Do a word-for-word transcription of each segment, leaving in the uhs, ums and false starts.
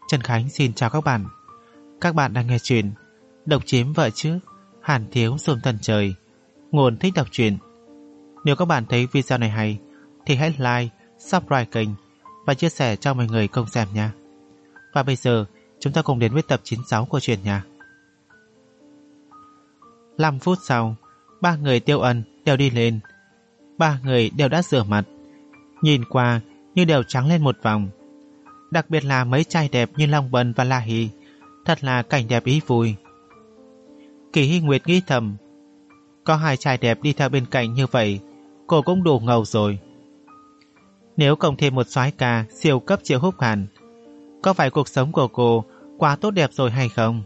Trần Khánh xin chào các bạn. Các bạn đang nghe chuyện Độc Chiếm Vợ Trước, Hàn Thiếu Xôn Thần Trời. Nguồn thích đọc truyện. Nếu các bạn thấy video này hay thì hãy like, subscribe kênh và chia sẻ cho mọi người cùng xem nha. Và bây giờ chúng ta cùng đến với tập chín mươi sáu của truyện nha. năm phút sau, ba người Tiêu Ân đều đi lên. Ba người đều đã rửa mặt, nhìn qua như đều trắng lên một vòng. Đặc biệt là mấy trai đẹp như Long Bân và La Hy, thật là cảnh đẹp ý vui. Kỳ Hy Nguyệt nghĩ thầm, có hai trai đẹp đi theo bên cạnh như vậy, cô cũng đủ ngầu rồi. Nếu cộng thêm một soái ca siêu cấp Triệu Húc Hàn, có phải cuộc sống của cô quá tốt đẹp rồi hay không?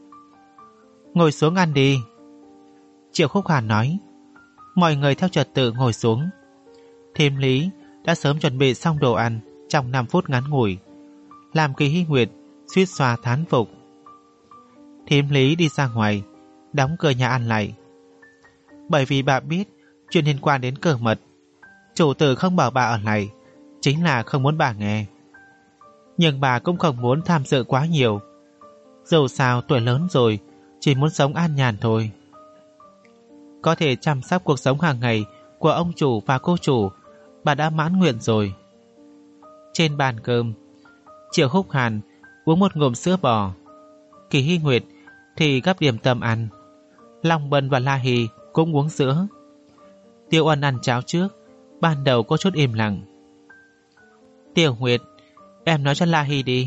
Ngồi xuống ăn đi, Triệu Húc Hàn nói. Mọi người theo trật tự ngồi xuống. Thêm Lý đã sớm chuẩn bị xong đồ ăn trong năm phút ngắn ngủi, làm Kỳ Hy Nguyệt suýt xoa thán phục. Thêm Lý đi ra ngoài, đóng cửa nhà ăn lại. Bởi vì bà biết chuyện liên quan đến cờ mật, chủ tử không bảo bà ở lại, chính là không muốn bà nghe. Nhưng bà cũng không muốn tham dự quá nhiều. Dù sao tuổi lớn rồi, chỉ muốn sống an nhàn thôi. Có thể chăm sóc cuộc sống hàng ngày của ông chủ và cô chủ, bà đã mãn nguyện rồi. Trên bàn cơm, Triệu Húc Hàn uống một ngụm sữa bò, Kỳ Hy Nguyệt thì gắp điểm tâm ăn, Long Bân và La Hy cũng uống sữa. Tiêu Ân ăn cháo trước, ban đầu có chút im lặng. Tiểu Nguyệt, em nói cho La Hy đi.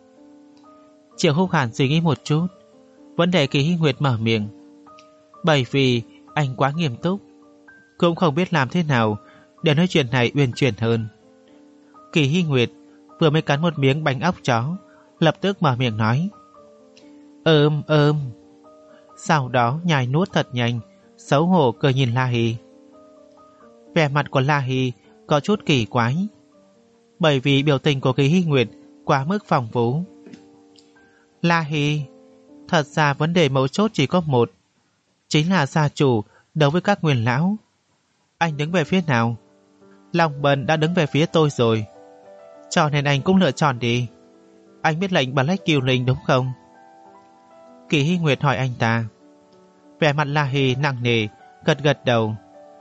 Triệu Húc Hàn suy nghĩ một chút, vẫn để Kỳ Hy Nguyệt mở miệng. Bởi vì anh quá nghiêm túc, cũng không biết làm thế nào để nói chuyện này uyển chuyển hơn. Kỳ Hy Nguyệt vừa mới cắn một miếng bánh óc chó, lập tức mở miệng nói ơm ơm, sau đó nhai nuốt thật nhanh, xấu hổ cười nhìn La Hy. Vẻ mặt của La Hy có chút kỳ quái, bởi vì biểu tình của Kỳ Hy Nguyệt quá mức phong phú. La Hy, thật ra vấn đề mấu chốt chỉ có một, chính là gia chủ đấu với các nguyên lão. Anh đứng về phía nào? Long Bân đã đứng về phía tôi rồi, cho nên anh cũng lựa chọn đi. Anh biết lệnh Black Kill Linh đúng không? Kỳ Hy Nguyệt hỏi anh ta. Vẻ mặt La Hy nặng nề, gật gật đầu.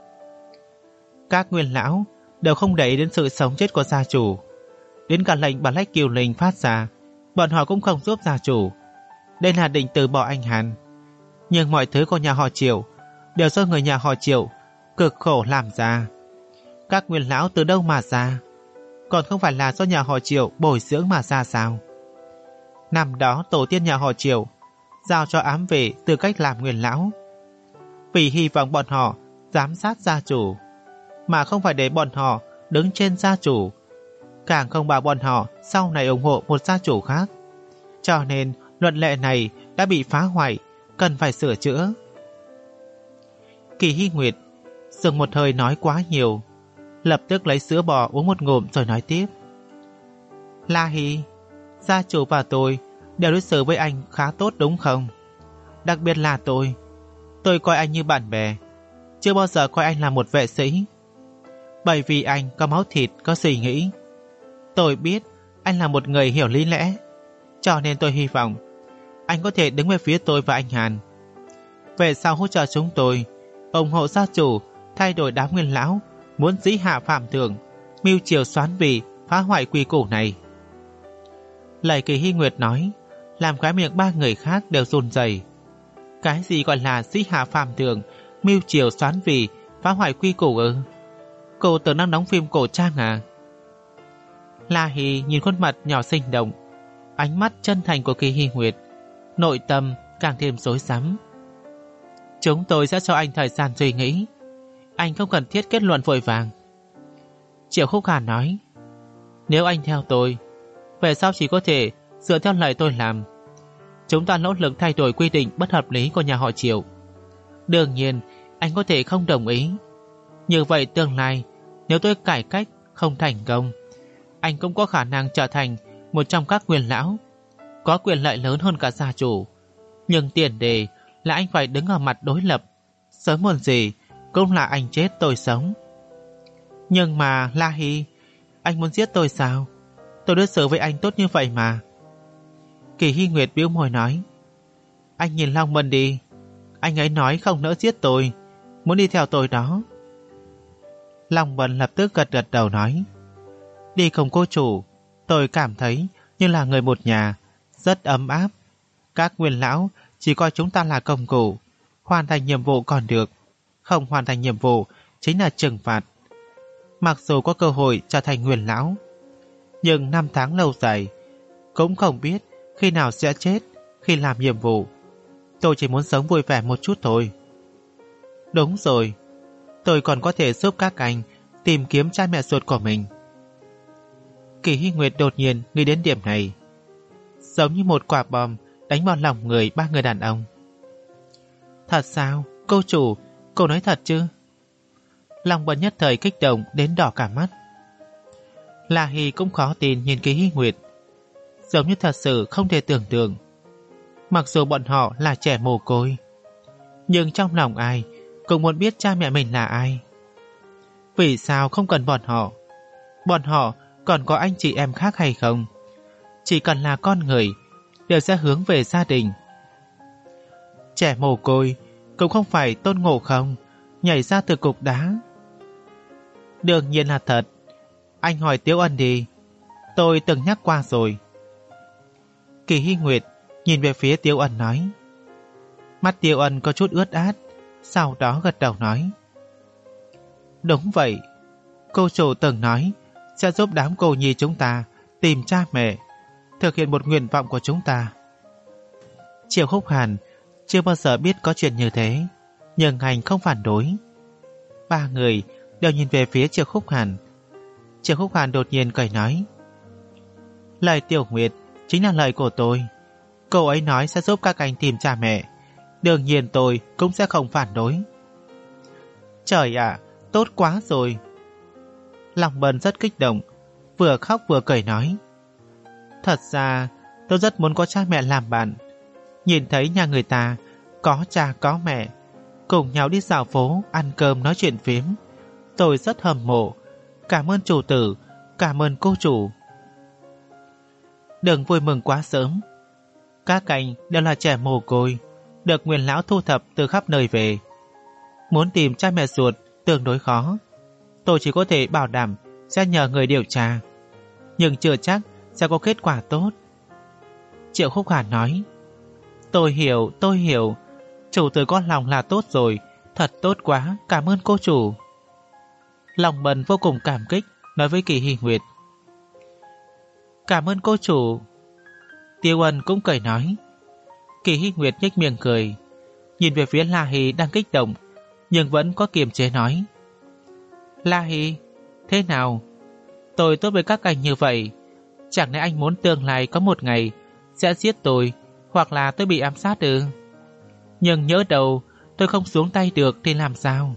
Các nguyên lão đều không để ý đến sự sống chết của gia chủ, đến cả lệnh Black Kill Linh phát ra, bọn họ cũng không giúp gia chủ. Đây là định từ bỏ anh Hàn. Nhưng mọi thứ của nhà họ Triệu đều do người nhà họ Triệu cực khổ làm ra. Các nguyên lão từ đâu mà ra? Còn không phải là do nhà họ Triệu bồi dưỡng mà ra sao? Năm đó tổ tiên nhà họ Triệu giao cho ám vệ tư cách làm nguyên lão, vì hy vọng bọn họ giám sát gia chủ, mà không phải để bọn họ đứng trên gia chủ, càng không bảo bọn họ sau này ủng hộ một gia chủ khác. Cho nên luật lệ này đã bị phá hoại, cần phải sửa chữa. Kỳ Hy Nguyệt dừng một hơi nói quá nhiều, lập tức lấy sữa bò uống một ngụm rồi nói tiếp. La Hy, gia chủ và tôi đều đối xử với anh khá tốt đúng không? Đặc biệt là tôi, tôi coi anh như bạn bè, chưa bao giờ coi anh là một vệ sĩ. Bởi vì anh có máu thịt, có suy nghĩ. Tôi biết anh là một người hiểu lý lẽ, cho nên tôi hy vọng anh có thể đứng về phía tôi và anh Hàn. Về sau hỗ trợ chúng tôi ủng hộ gia chủ thay đổi đám nguyên lão muốn dĩ hạ phạm thượng, mưu triều xoán vị, phá hoại quy củ này. Lời Kỳ Hy Nguyệt nói làm cái miệng ba người khác đều run rẩy. Cái gì gọi là dĩ hạ phạm thượng, mưu triều xoán vị, phá hoại quy củ ư? Cô tưởng đang đóng phim cổ trang à? La Hy nhìn khuôn mặt nhỏ xinh động, ánh mắt chân thành của Kỳ Hy Nguyệt, nội tâm càng thêm rối rắm. Chúng tôi sẽ cho anh thời gian suy nghĩ, anh không cần thiết kết luận vội vàng. Triệu Húc Hàn nói. Nếu anh theo tôi, về sau chỉ có thể dựa theo lời tôi làm. Chúng ta nỗ lực thay đổi quy định bất hợp lý của nhà họ Triệu. Đương nhiên anh có thể không đồng ý. Như vậy tương lai nếu tôi cải cách không thành công, anh cũng có khả năng trở thành một trong các nguyên lão, có quyền lợi lớn hơn cả gia chủ. Nhưng tiền đề là anh phải đứng ở mặt đối lập, sớm muộn gì cũng là anh chết tôi sống. Nhưng mà La Hy, anh muốn giết tôi sao? Tôi đối xử với anh tốt như vậy mà. Kỳ Hy Nguyệt bĩu môi nói, anh nhìn Long Bân đi, anh ấy nói không nỡ giết tôi, muốn đi theo tôi đó. Long Bân lập tức gật gật đầu nói, đi cùng cô chủ, tôi cảm thấy như là người một nhà, rất ấm áp. Các nguyên lão chỉ coi chúng ta là công cụ, hoàn thành nhiệm vụ còn được, không hoàn thành nhiệm vụ chính là trừng phạt. Mặc dù có cơ hội trở thành nguyên lão, nhưng năm tháng lâu dài, cũng không biết khi nào sẽ chết khi làm nhiệm vụ. Tôi chỉ muốn sống vui vẻ một chút thôi. Đúng rồi, tôi còn có thể giúp các anh tìm kiếm cha mẹ ruột của mình. Kỳ Hy Nguyệt đột nhiên nghĩ đến điểm này, giống như một quả bom đánh vào lòng người ba người đàn ông. Thật sao? Cô chủ, cô nói thật chứ? Long Bân nhất thời kích động đến đỏ cả mắt. La Hy cũng khó tin nhìn Kỳ Hy Nguyệt, giống như thật sự không thể tưởng tượng. Mặc dù bọn họ là trẻ mồ côi, nhưng trong lòng ai cũng muốn biết cha mẹ mình là ai. Vì sao không cần bọn họ? Bọn họ còn có anh chị em khác hay không? Chỉ cần là con người đều sẽ hướng về gia đình. Trẻ mồ côi cũng không phải Tôn Ngộ Không nhảy ra từ cục đá. Đương nhiên là thật. Anh hỏi Tiếu Ân đi, tôi từng nhắc qua rồi. Kỳ Hy Nguyệt nhìn về phía Tiếu Ân nói. Mắt Tiếu Ân có chút ướt át, sau đó gật đầu nói, đúng vậy, cô chủ từng nói sẽ giúp đám cô nhi chúng ta tìm cha mẹ, thực hiện một nguyện vọng của chúng ta. Triệu Khúc Hàn chưa bao giờ biết có chuyện như thế, nhưng anh không phản đối. Ba người đều nhìn về phía Triệu Khúc Hàn. Triệu Khúc Hàn đột nhiên cười nói, lời Tiểu Nguyệt chính là lời của tôi. Cô ấy nói sẽ giúp các anh tìm cha mẹ, đương nhiên tôi cũng sẽ không phản đối. Trời ạ, à, tốt quá rồi. Long Bân rất kích động, vừa khóc vừa cười nói, thật ra tôi rất muốn có cha mẹ làm bạn. Nhìn thấy nhà người ta có cha có mẹ, cùng nhau đi dạo phố, ăn cơm nói chuyện phiếm, tôi rất hâm mộ. Cảm ơn chủ tử, cảm ơn cô chủ. Đừng vui mừng quá sớm. Các anh đều là trẻ mồ côi, được nguyên lão thu thập từ khắp nơi về. Muốn tìm cha mẹ ruột tương đối khó. Tôi chỉ có thể bảo đảm sẽ nhờ người điều tra, nhưng chưa chắc sẽ có kết quả tốt. Triệu Khúc Hàn nói, tôi hiểu, tôi hiểu. Chủ tử có lòng là tốt rồi, thật tốt quá, cảm ơn cô chủ. Long Bân vô cùng cảm kích nói với Kỳ Hy Nguyệt. Cảm ơn cô chủ. Tiêu Ân cũng cười nói. Kỳ Hy Nguyệt nhếch miệng cười, nhìn về phía La Hy đang kích động, nhưng vẫn có kiềm chế nói, La Hy, thế nào? Tôi tốt với các anh như vậy, chẳng lẽ anh muốn tương lai có một ngày sẽ giết tôi, hoặc là tôi bị ám sát ư? Nhưng nhớ đầu tôi không xuống tay được thì làm sao?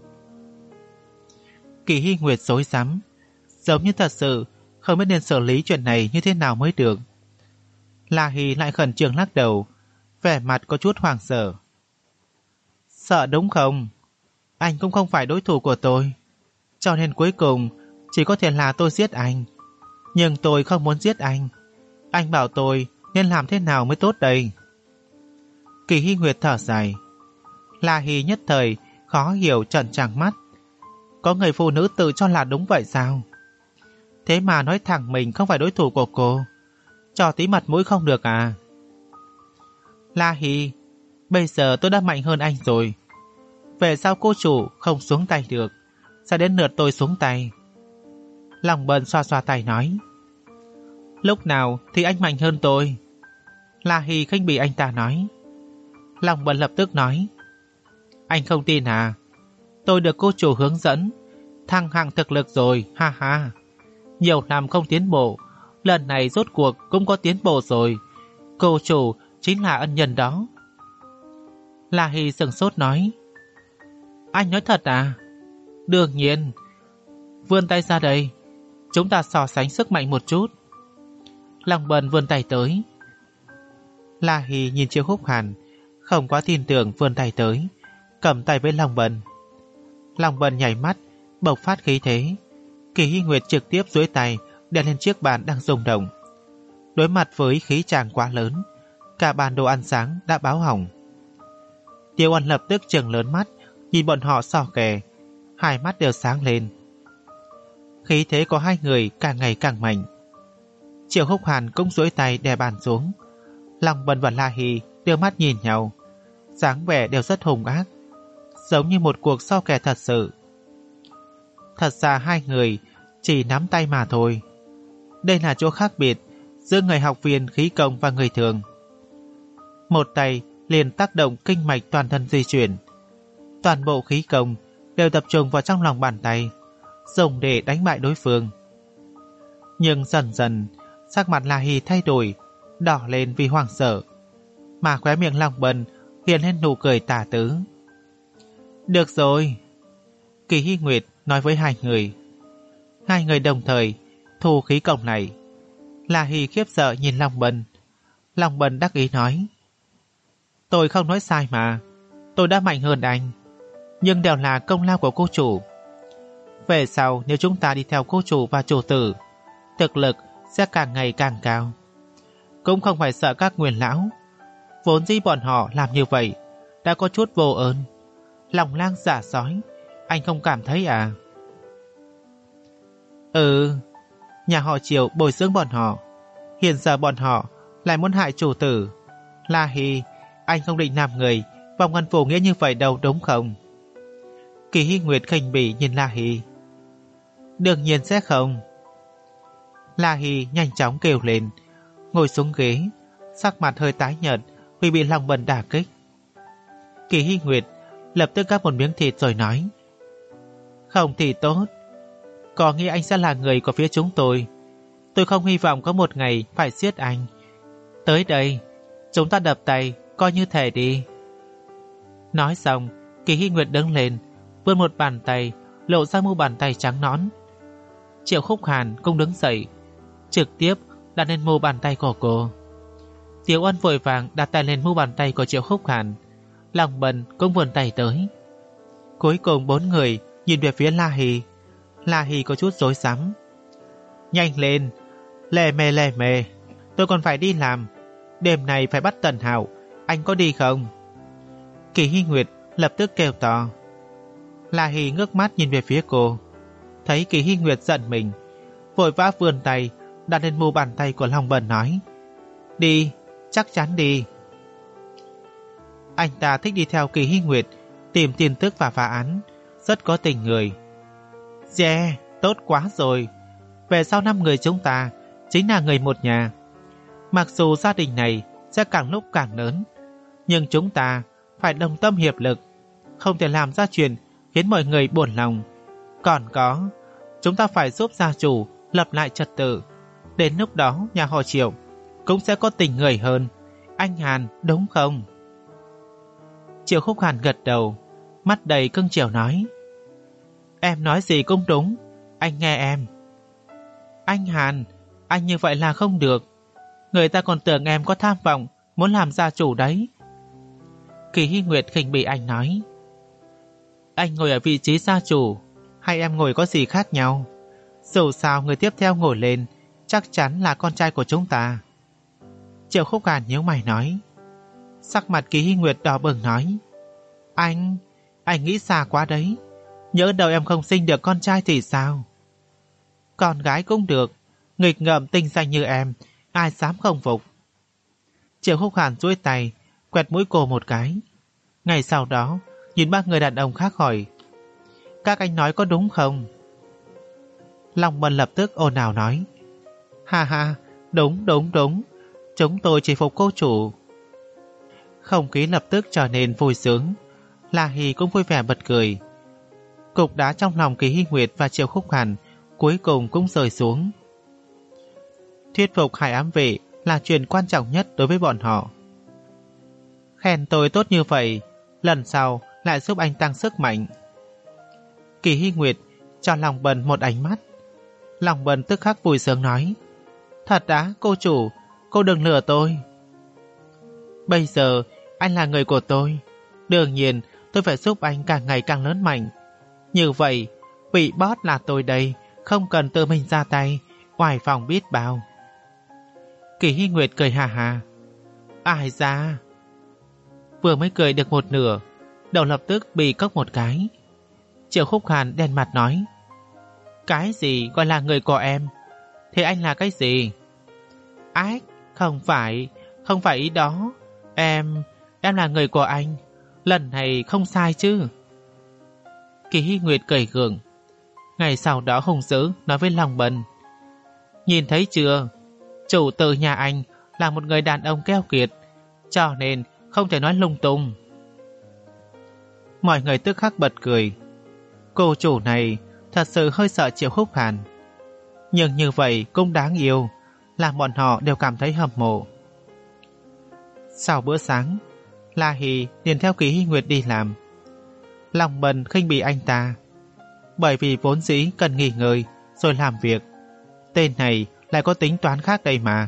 Kỳ Hy Nguyệt rối rắm, giống như thật sự không biết nên xử lý chuyện này như thế nào mới được. La Hy lại khẩn trương lắc đầu, vẻ mặt có chút hoảng sợ. Sợ đúng không? Anh cũng không phải đối thủ của tôi, cho nên cuối cùng chỉ có thể là tôi giết anh. Nhưng tôi không muốn giết anh. Anh bảo tôi nên làm thế nào mới tốt đây? Kỳ Hy Nguyệt thở dài. La Hy nhất thời khó hiểu trợn trắng mắt. Có người phụ nữ tự cho là đúng vậy sao? Thế mà nói thẳng mình không phải đối thủ của cô, cho tí mặt mũi không được à? La Hy, bây giờ tôi đã mạnh hơn anh rồi. Về sao cô chủ không xuống tay được, sẽ đến lượt tôi xuống tay. Long Bân xoa xoa tay nói. Lúc nào thì anh mạnh hơn tôi? La Hy khinh bỉ anh ta nói. Long Bân lập tức nói. Anh không tin à? Tôi được cô chủ hướng dẫn, thăng hạng thực lực rồi, ha ha. Nhiều năm không tiến bộ, lần này rốt cuộc cũng có tiến bộ rồi. Cô chủ chính là ân nhân đó. La Hy sửng sốt nói. Anh nói thật à? Đương nhiên. Vươn tay ra đây, chúng ta so sánh sức mạnh một chút. Long Bân vươn tay tới. La Hy nhìn Triệu Khúc Hàn, không quá tin tưởng vươn tay tới, cầm tay với Long Bân. Long Bân nhảy mắt, bộc phát khí thế. Kỳ Hy Nguyệt trực tiếp duỗi tay đè lên chiếc bàn đang rung động. Đối mặt với khí tràng quá lớn, cả bàn đồ ăn sáng đã báo hỏng. Tiêu Ân lập tức trừng lớn mắt, nhìn bọn họ so kè, hai mắt đều sáng lên. Khí thế của hai người càng ngày càng mạnh. Triệu Húc Hàn cũng duỗi tay đè bàn xuống. Long Bân và La Hy đưa mắt nhìn nhau, dáng vẻ đều rất hung ác, giống như một cuộc so kè thật sự. Thật ra hai người chỉ nắm tay mà thôi. Đây là chỗ khác biệt giữa người học viên khí công và người thường. Một tay liền tác động kinh mạch toàn thân di chuyển, toàn bộ khí công đều tập trung vào trong lòng bàn tay, dùng để đánh bại đối phương. Nhưng dần dần sắc mặt La Hy thay đổi, đỏ lên vì hoảng sợ, mà khóe miệng Long Bân hiện lên nụ cười tà tứ. Được rồi, Kỳ Hy Nguyệt nói với hai người. Hai người đồng thời thu khí công này. La Hy khiếp sợ nhìn Long Bân. Long Bân đắc ý nói, tôi không nói sai mà, tôi đã mạnh hơn anh, nhưng đều là công lao của cô chủ. Về sau nếu chúng ta đi theo cô chủ và chủ tử, thực lực sẽ càng ngày càng cao. Cũng không phải sợ các nguyên lão, vốn dĩ bọn họ làm như vậy đã có chút vô ơn, lòng lang dạ sói, anh không cảm thấy à? Ừ, nhà họ Triệu bồi dưỡng bọn họ, hiện giờ bọn họ lại muốn hại chủ tử. La Hy, anh không định làm người vòng ân vô nghĩa như vậy đâu đúng không? Kỳ Hy Nguyệt khinh bỉ nhìn La Hy. Đương nhiên sẽ không. La Hy nhanh chóng kêu lên, ngồi xuống ghế, sắc mặt hơi tái nhợt vì bị Long Bân đả kích. Kỳ Hy Nguyệt lập tức gắp một miếng thịt rồi nói, không thì tốt, có nghĩa anh sẽ là người của phía chúng tôi. Tôi không hy vọng có một ngày phải giết anh. Tới đây, chúng ta đập tay, coi như thể đi. Nói xong, Kỳ Hy Nguyệt đứng lên, vươn một bàn tay, lộ ra mu bàn tay trắng nõn. Triệu Khúc Hàn cũng đứng dậy, trực tiếp đặt lên mu bàn tay của cô. Tiểu Ân vội vàng đặt tay lên mu bàn tay của Triệu Khúc Hàn. Long Bân cũng vươn tay tới. Cuối cùng bốn người nhìn về phía La Hy. La Hy có chút rối rắm. Nhanh lên, lề mề lề mề, tôi còn phải đi làm. Đêm này phải bắt Tần Hạo, anh có đi không? Kỳ Hy Nguyệt lập tức kêu to. La Hy ngước mắt nhìn về phía cô, thấy Kỳ Hy Nguyệt giận mình, vội vã vươn tay đặt lên mu bàn tay của Long Bân nói, đi, chắc chắn đi. Anh ta thích đi theo Kỳ Hy Nguyệt tìm tin tức và phá án, rất có tình người. Yeah, tốt quá rồi. Về sau năm người chúng ta chính là người một nhà. Mặc dù gia đình này sẽ càng lúc càng lớn, nhưng chúng ta phải đồng tâm hiệp lực, không thể làm ra chuyện khiến mọi người buồn lòng. Còn có, chúng ta phải giúp gia chủ lập lại trật tự. Đến lúc đó nhà họ Triệu cũng sẽ có tình người hơn. Anh Hàn đúng không? Triệu Khúc Hàn gật đầu, mắt đầy cưng chiều nói, em nói gì cũng đúng, anh nghe em. Anh Hàn, anh như vậy là không được. Người ta còn tưởng em có tham vọng muốn làm gia chủ đấy. Kỳ Hy Nguyệt khinh bỉ anh nói, anh ngồi ở vị trí gia chủ hay em ngồi có gì khác nhau? Dù sao người tiếp theo ngồi lên chắc chắn là con trai của chúng ta. Triệu Khúc Hàn nhíu mày nói. Sắc mặt Kỳ Hy Nguyệt đỏ bừng nói, Anh, anh nghĩ xa quá đấy. Nhỡ đâu em không sinh được con trai thì sao? Con gái cũng được, nghịch ngợm tinh danh như em, ai dám không phục. Triệu Khúc Hàn duỗi tay quẹt mũi cô một cái. Ngày sau đó nhìn ba người đàn ông khác hỏi, các anh nói có đúng không? Long Bân lập tức ồn ào nói, ha ha, đúng đúng đúng, chúng tôi chỉ phục cô chủ. Không khí lập tức trở nên vui sướng. La Hy cũng vui vẻ bật cười. Cục đá trong lòng Kỳ Hy Nguyệt và Triệu Khúc Hàn cuối cùng cũng rơi xuống. Thuyết phục Hải ám vệ là chuyện quan trọng nhất đối với bọn họ. Khen tôi tốt như vậy, lần sau lại giúp anh tăng sức mạnh. Kỳ Hy Nguyệt cho Long Bân một ánh mắt. Long Bân tức khắc vui sướng nói, thật đã cô chủ, cô đừng lừa tôi. Bây giờ anh là người của tôi, đương nhiên tôi phải giúp anh càng ngày càng lớn mạnh. Như vậy vị boss là tôi đây, không cần tự mình ra tay, oai phòng biết bao. Kỳ Hy Nguyệt cười hà hà. Ai ra? Vừa mới cười được một nửa, đầu lập tức bị cốc một cái. Triệu Khúc Hàn đen mặt nói: Cái gì gọi là người của em? Thế anh là cái gì? Ách, không phải, không phải ý đó. Em, em là người của anh. Lần này không sai chứ? Kỳ Hy Nguyệt cười gượng. Ngày sau đó hùng dữ nói với Long Bân: Nhìn thấy chưa? Chủ tử nhà anh là một người đàn ông keo kiệt, cho nên không thể nói lung tung. Mọi người tức khắc bật cười. Cô chủ này thật sự hơi sợ Triệu Khúc Hàn, nhưng như vậy cũng đáng yêu, làm bọn họ đều cảm thấy hâm mộ. Sau bữa sáng, La Hỷ liền theo Kỳ Hy Nguyệt đi làm. Long Bân khinh bỉ anh ta, bởi vì vốn dĩ cần nghỉ ngơi rồi làm việc. Tên này lại có tính toán khác đây mà.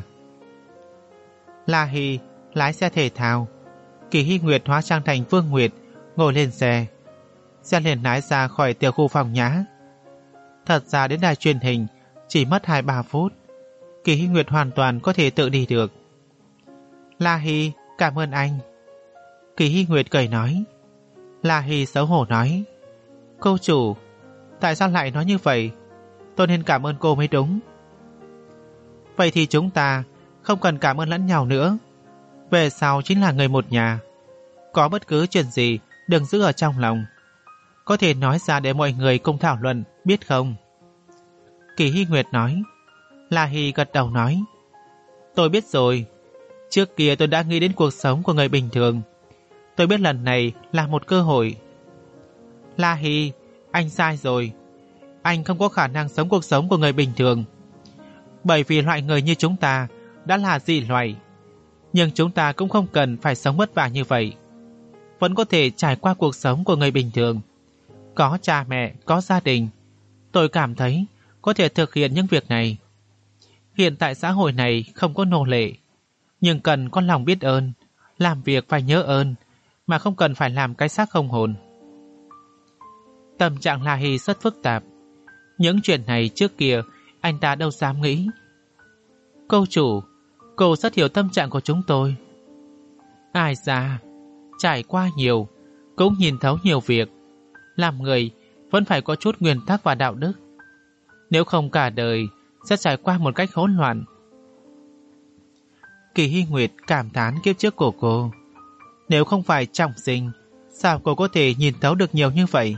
La Hỷ lái xe thể thao, Kỳ Hy Nguyệt hóa trang thành Vương Nguyệt ngồi lên xe. Xe liền lái ra khỏi tiểu khu phòng nhã. Thật ra đến đài truyền hình chỉ mất hai ba phút, Kỳ Hy Nguyệt hoàn toàn có thể tự đi được. La Hỷ, cảm ơn anh. Kỳ Hy Nguyệt cười nói. La Hỷ xấu hổ nói: Cô chủ, tại sao lại nói như vậy? Tôi nên cảm ơn cô mới đúng. Vậy thì chúng ta không cần cảm ơn lẫn nhau nữa. Về sau chính là người một nhà. Có bất cứ chuyện gì đừng giữ ở trong lòng, có thể nói ra để mọi người cùng thảo luận, biết không? Kỳ Hy Nguyệt nói. La Hỷ gật đầu nói: Tôi biết rồi. Trước kia tôi đã nghĩ đến cuộc sống của người bình thường. Tôi biết lần này là một cơ hội. La Hỷ, anh sai rồi. Anh không có khả năng sống cuộc sống của người bình thường, bởi vì loại người như chúng ta đã là dị loại. Nhưng chúng ta cũng không cần phải sống vất vả như vậy, vẫn có thể trải qua cuộc sống của người bình thường. Có cha mẹ, có gia đình. Tôi cảm thấy có thể thực hiện những việc này. Hiện tại xã hội này không có nô lệ, nhưng cần có lòng biết ơn, làm việc phải nhớ ơn, mà không cần phải làm cái xác không hồn. Tâm trạng La Hỷ rất phức tạp. Những chuyện này trước kia anh ta đâu dám nghĩ. Cô chủ, cô rất hiểu tâm trạng của chúng tôi. Ai ra, trải qua nhiều, cũng nhìn thấu nhiều việc. Làm người vẫn phải có chút nguyên tắc và đạo đức, nếu không cả đời sẽ trải qua một cách hỗn loạn. Kỳ Hy Nguyệt cảm thán kiếp trước của cô. Nếu không phải trọng sinh, sao cô có thể nhìn thấu được nhiều như vậy?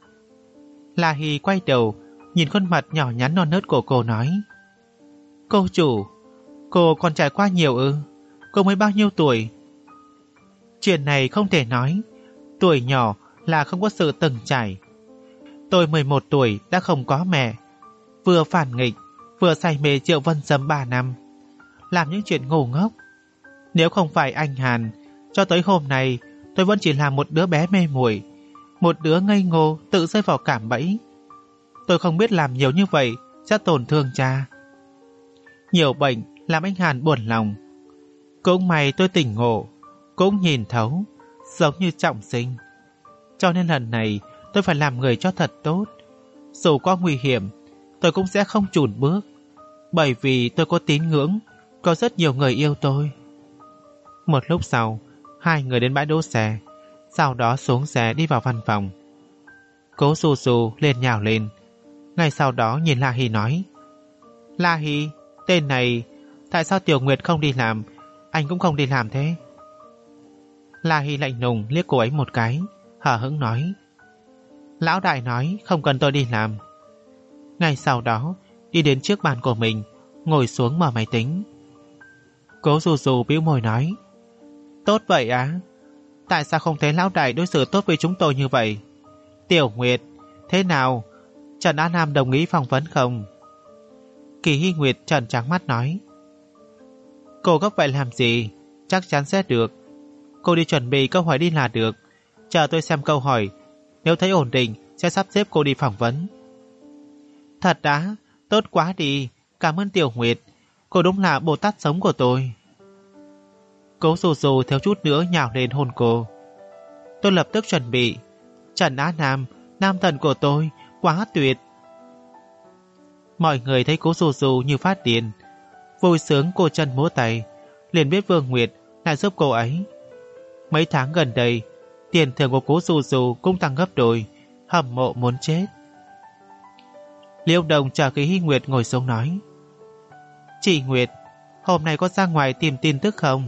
La Hỷ quay đầu nhìn khuôn mặt nhỏ nhắn non nớt của cô nói: Cô chủ, cô còn trải qua nhiều ư? Cô mới bao nhiêu tuổi? Chuyện này không thể nói. Tuổi nhỏ là không có sự từng trải. Tôi mười một tuổi đã không có mẹ, vừa phản nghịch, vừa say mê Triệu Vân Sâm ba năm, làm những chuyện ngu ngốc. Nếu không phải anh Hàn, cho tới hôm nay tôi vẫn chỉ là một đứa bé mê muội, một đứa ngây ngô tự rơi vào cạm bẫy. Tôi không biết làm nhiều như vậy sẽ tổn thương cha. Nhiều bệnh làm anh Hàn buồn lòng. Cũng may tôi tỉnh ngộ, cũng nhìn thấu, giống như trọng sinh. Cho nên lần này tôi phải làm người cho thật tốt. Dù có nguy hiểm, tôi cũng sẽ không chùn bước, bởi vì tôi có tín ngưỡng, có rất nhiều người yêu tôi. Một lúc sau, hai người đến bãi đỗ xe, sau đó xuống xe đi vào văn phòng. Cố Su Su liền nhào lên, ngay sau đó nhìn La Hỷ nói: La Hỷ, tên này, tại sao Tiểu Nguyệt không đi làm, anh cũng không đi làm thế? La Hỷ lạnh lùng liếc cô ấy một cái, hờ hững nói: Lão đại nói không cần tôi đi làm. Ngay sau đó đi đến trước bàn của mình, ngồi xuống mở máy tính. Cố Su Su bĩu môi nói: Tốt vậy á? Tại sao không thấy lão đại đối xử tốt với chúng tôi như vậy? Tiểu Nguyệt, thế nào? Trần Á Nam đồng ý phỏng vấn không? Kỳ Hy Nguyệt trợn trắng mắt nói: Cô gấp vậy làm gì? Chắc chắn sẽ được. Cô đi chuẩn bị câu hỏi đi là được. Chờ tôi xem câu hỏi, nếu thấy ổn định sẽ sắp xếp cô đi phỏng vấn. Thật đã, tốt quá đi. Cảm ơn Tiểu Nguyệt, cô đúng là Bồ Tát sống của tôi. Cố Su Su thiếu chút nữa nhào lên hôn cô. Tôi lập tức chuẩn bị. Trần Á Nam, nam thần của tôi, quá tuyệt. Mọi người thấy Cố Su Su như phát điên. vui sướng cô chân múa tay, liền biết Vương Nguyệt lại giúp cô ấy. Mấy tháng gần đây, tiền thưởng của cố Du Du cũng tăng gấp đôi, hâm mộ muốn chết. Liễu Đồng chờ Kỳ Hy Nguyệt ngồi xuống nói: Chị Nguyệt, hôm nay có ra ngoài tìm tin tức không?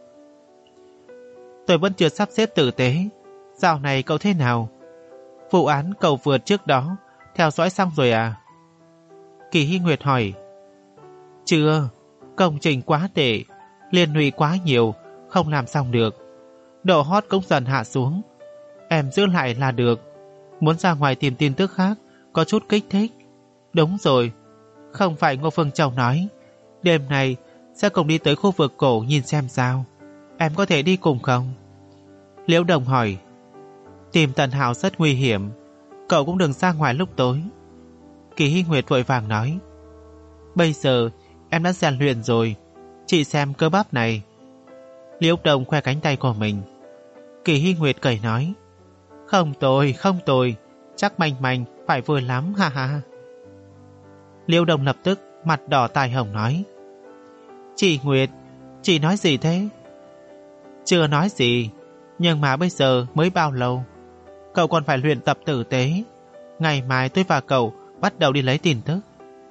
Tôi vẫn chưa sắp xếp tử tế. Dạo này cậu thế nào? Vụ án cậu vượt trước đó theo dõi xong rồi à? Kỳ Hy Nguyệt hỏi. Chưa, công trình quá tệ, liên lụy quá nhiều, không làm xong được. Độ hot cũng dần hạ xuống. Em giữ lại là được. Muốn ra ngoài tìm tin tức khác có chút kích thích. Đúng rồi, không phải Ngô Phương Châu nói đêm nay sẽ cùng đi tới khu vực cổ nhìn xem sao. Em có thể đi cùng không? Liễu Đồng hỏi. Tìm Tần Hạo rất nguy hiểm, cậu cũng đừng ra ngoài lúc tối. Kỳ Hy Nguyệt vội vàng nói. Bây giờ em đã rèn luyện rồi, chị xem cơ bắp này. Liễu Đồng khoe cánh tay của mình. Kỳ Hy Nguyệt cười nói. Không tồi, không tồi, chắc manh manh phải vui lắm, ha ha. Liễu Đồng lập tức mặt đỏ tai hồng nói. Chị Nguyệt, chị nói gì thế? Chưa nói gì, nhưng mà bây giờ mới bao lâu? Cậu còn phải luyện tập tử tế. Ngày mai tôi và cậu bắt đầu đi lấy tin tức.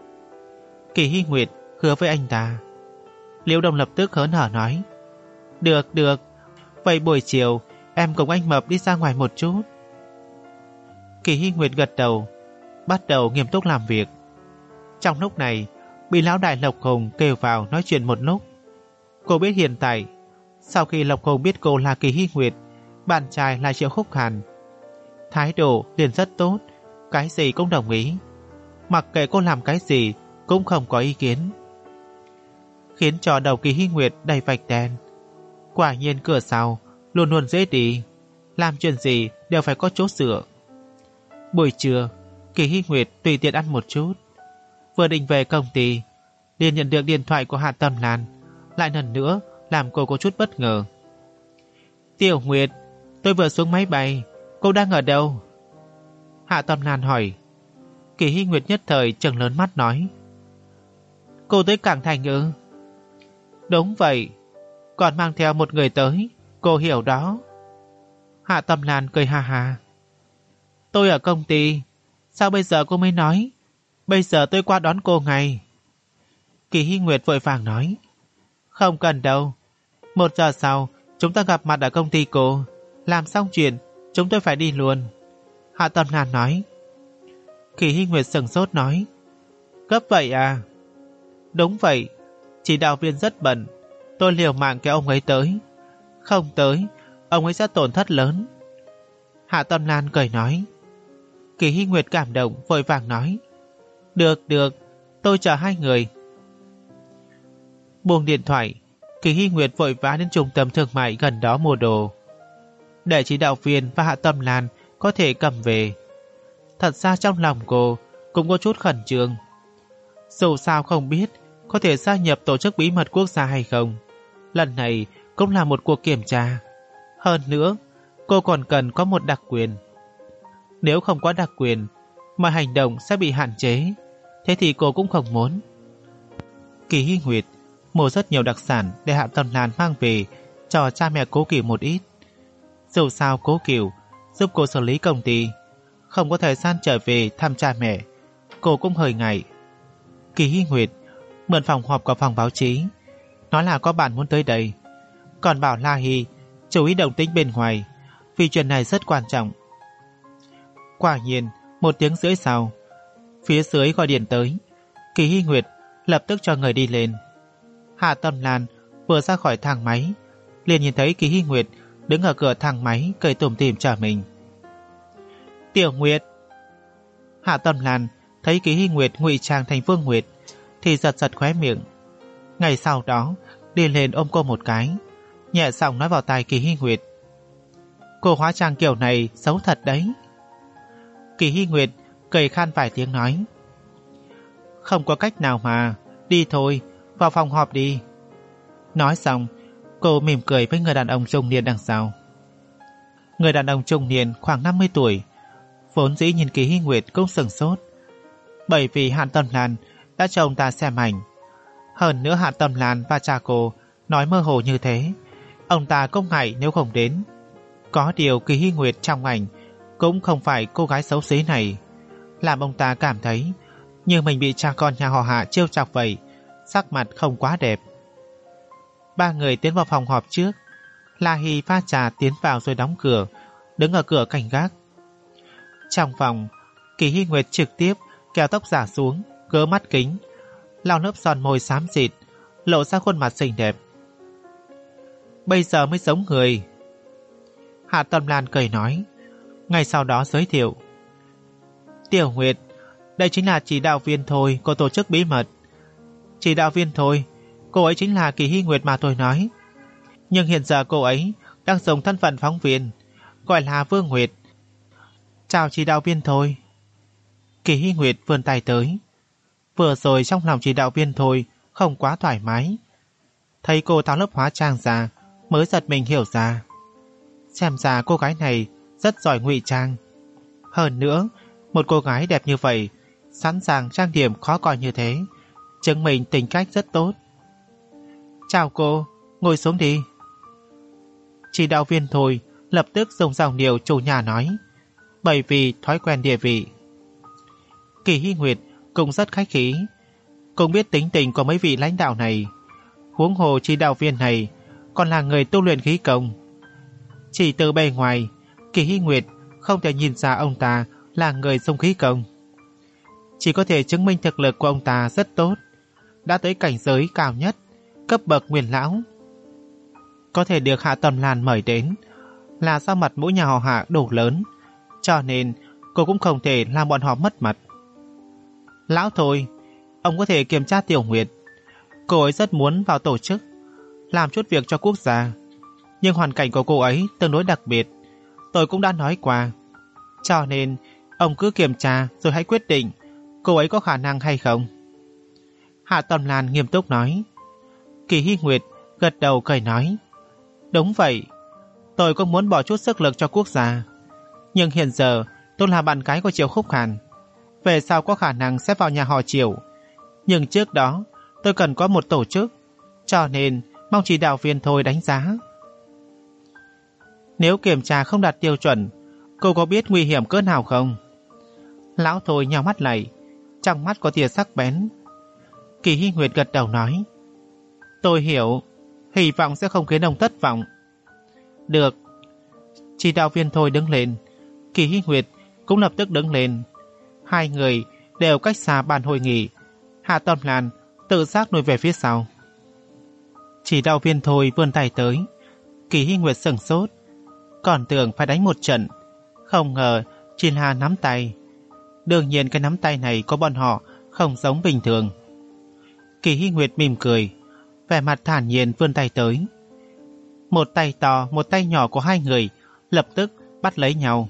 Kỳ Hy Nguyệt hứa với anh ta. Liễu Đồng lập tức hớn hở nói. Được, được, vậy buổi chiều em cùng anh Mập đi ra ngoài một chút. Kỳ Hy Nguyệt gật đầu, bắt đầu nghiêm túc làm việc. Trong lúc này, bị lão đại Lộc Hùng kêu vào nói chuyện một lúc. Cô biết hiện tại, sau khi Lộc Hùng biết cô là Kỳ Hy Nguyệt, bạn trai là Triệu Khúc Hàn, thái độ liền rất tốt, cái gì cũng đồng ý. Mặc kệ cô làm cái gì cũng không có ý kiến, khiến cho đầu Kỳ Hy Nguyệt đầy vạch đen. Quả nhiên cửa sau luôn luôn dễ đi, làm chuyện gì đều phải có chỗ sửa. Buổi trưa, Kỳ Hy Nguyệt tùy tiện ăn một chút. Vừa định về công ty, liền nhận được điện thoại của Hạ Tâm Lan, lại lần nữa làm cô có chút bất ngờ. Tiểu Nguyệt, tôi vừa xuống máy bay, cô đang ở đâu? Hạ Tâm Lan hỏi. Kỳ Hy Nguyệt nhất thời trừng lớn mắt nói. Cô tới Cảng Thành ư? Đúng vậy, còn mang theo một người tới, cô hiểu đó. Hạ Tâm Lan cười ha ha. Tôi ở công ty, sao bây giờ cô mới nói? Bây giờ tôi qua đón cô ngay. Kỳ Hy Nguyệt vội vàng nói. Không cần đâu, một giờ sau chúng ta gặp mặt ở công ty cô. Làm xong chuyện chúng tôi phải đi luôn. Hạ Tâm Lan nói. Kỳ Hy Nguyệt sửng sốt nói. Gấp vậy à? Đúng vậy, chỉ đạo viên rất bận, tôi liều mạng kéo ông ấy tới. Không tới, ông ấy sẽ tổn thất lớn. Hạ Tâm Lan cười nói. Kỳ Hy Nguyệt cảm động vội vàng nói. Được, được, tôi chờ hai người. Buông điện thoại, Kỳ Hy Nguyệt vội vã đến trung tâm thương mại gần đó mua đồ, để chỉ đạo viên và Hạ Tâm Lan có thể cầm về. Thật ra trong lòng cô cũng có chút khẩn trương. Dù sao không biết có thể gia nhập tổ chức bí mật quốc gia hay không. Lần này cũng là một cuộc kiểm tra. Hơn nữa, cô còn cần có một đặc quyền. Nếu không có đặc quyền, mọi hành động sẽ bị hạn chế. Thế thì cô cũng không muốn. Kỳ Hy Nguyệt mua rất nhiều đặc sản để Hạ Tâm Lan mang về cho cha mẹ Cố Cửu một ít. Dù sao Cố Cửu giúp cô xử lý công ty, không có thời gian trở về thăm cha mẹ, cô cũng hơi ngại. Kỳ Hy Nguyệt mượn phòng họp của phòng báo chí, nói là có bạn muốn tới đây, còn bảo La Hy chú ý động tĩnh bên ngoài, vì chuyện này rất quan trọng. Quả nhiên, một tiếng rưỡi sau, phía dưới gọi điện tới. Kỳ Hy Nguyệt lập tức cho người đi lên. Hạ Tâm Lan vừa ra khỏi thang máy, liền nhìn thấy Kỳ Hy Nguyệt đứng ở cửa thang máy cười tủm tỉm chờ mình. Tiểu Nguyệt. Hạ Tâm Lan thấy Kỳ Hy Nguyệt ngụy trang thành Vương Nguyệt thì giật giật khóe miệng. Ngày sau đó đi lên ôm cô một cái, nhẹ giọng nói vào tai Kỳ Hy Nguyệt. Cô hóa trang kiểu này xấu thật đấy. Kỳ Hy Nguyệt cười khan vài tiếng nói. Không có cách nào mà, đi thôi, vào phòng họp đi. Nói xong, cô mỉm cười với người đàn ông trung niên đằng sau. Người đàn ông trung niên khoảng năm mươi tuổi, vốn dĩ nhìn Kỳ Hy Nguyệt cũng sửng sốt, bởi vì Hạ Tâm Lan đã cho ông ta xem ảnh. Hơn nữa Hạ Tâm Lan và cha cô nói mơ hồ như thế, ông ta không ngại nếu không đến. Có điều Kỳ Hy Nguyệt trong ảnh cũng không phải cô gái xấu xí này, làm ông ta cảm thấy như mình bị cha con nhà họ Hạ trêu chọc vậy, sắc mặt không quá đẹp. Ba người tiến vào phòng họp trước. La Hy pha trà tiến vào rồi đóng cửa, đứng ở cửa cảnh gác. Trong phòng, Kỳ Hy Nguyệt trực tiếp kéo tóc giả xuống, gỡ mắt kính, lau lớp son môi xám xịt, lộ ra khuôn mặt xinh đẹp. Bây giờ mới giống người. Hạ Tâm Lan cười nói, ngay sau đó giới thiệu. Tiểu Nguyệt, đây chính là chỉ đạo viên Thôi của tổ chức bí mật. Chỉ đạo viên Thôi, cô ấy chính là Kỳ Hy Nguyệt mà tôi nói. Nhưng hiện giờ cô ấy đang dùng thân phận phóng viên, gọi là Vương Nguyệt. Chào chỉ đạo viên Thôi. Kỳ Hy Nguyệt vươn tay tới. Vừa rồi trong lòng chỉ đạo viên Thôi không quá thoải mái. Thấy cô tháo lớp hóa trang ra, mới giật mình hiểu ra. Xem ra cô gái này rất giỏi ngụy trang. Hơn nữa, một cô gái đẹp như vậy, sẵn sàng trang điểm khó coi như thế, chứng minh tính cách rất tốt. Chào cô, ngồi xuống đi. Chỉ đạo viên Thôi lập tức dùng giọng điệu chủ nhà nói, bởi vì thói quen địa vị. Kỳ Hy Nguyệt cũng rất khách khí, cũng biết tính tình của mấy vị lãnh đạo này. Huống hồ chỉ đạo viên này còn là người tu luyện khí công. Chỉ từ bề ngoài, Kỳ Hy Nguyệt không thể nhìn ra ông ta là người dùng khí công. Chỉ có thể chứng minh thực lực của ông ta rất tốt, đã tới cảnh giới cao nhất, cấp bậc nguyên lão. Có thể được Hạ Tâm Lan mời đến là do mặt mũi nhà họ Hạ đủ lớn, cho nên cô cũng không thể làm bọn họ mất mặt. Lão Thôi, ông có thể kiểm tra Tiểu Nguyệt. Cô ấy rất muốn vào tổ chức, làm chút việc cho quốc gia, nhưng hoàn cảnh của cô ấy tương đối đặc biệt, tôi cũng đã nói qua. Cho nên ông cứ kiểm tra rồi hãy quyết định cô ấy có khả năng hay không. Hạ Tâm Lan nghiêm túc nói. Kỳ Hy Nguyệt gật đầu cười nói, đúng vậy, tôi cũng muốn bỏ chút sức lực cho quốc gia, nhưng hiện giờ tôi là bạn gái của Triệu Khúc Hàn, về sau có khả năng sẽ vào nhà họ Triệu, nhưng trước đó tôi cần có một tổ chức, cho nên mong chỉ đạo viên Thôi đánh giá. Nếu kiểm tra không đạt tiêu chuẩn, cô có biết nguy hiểm cỡ nào không? Lão Thôi nhào mắt lại, trong mắt có tia sắc bén. Kỳ Hy Nguyệt gật đầu nói, tôi hiểu, hy vọng sẽ không khiến ông thất vọng. Được. Chỉ đạo viên Thôi đứng lên, Kỳ Hy Nguyệt cũng lập tức đứng lên. Hai người đều cách xa bàn hội nghị. Hạ Tâm Lan tự giác lùi về phía sau. Chỉ đạo viên Thôi vươn tay tới. Kỳ Hy Nguyệt sửng sốt, còn tưởng phải đánh một trận, không ngờ chỉ là nắm tay. Đương nhiên cái nắm tay này của bọn họ không giống bình thường. Kỳ Hy Nguyệt mỉm cười, vẻ mặt thản nhiên vươn tay tới. Một tay to, một tay nhỏ của hai người lập tức bắt lấy nhau.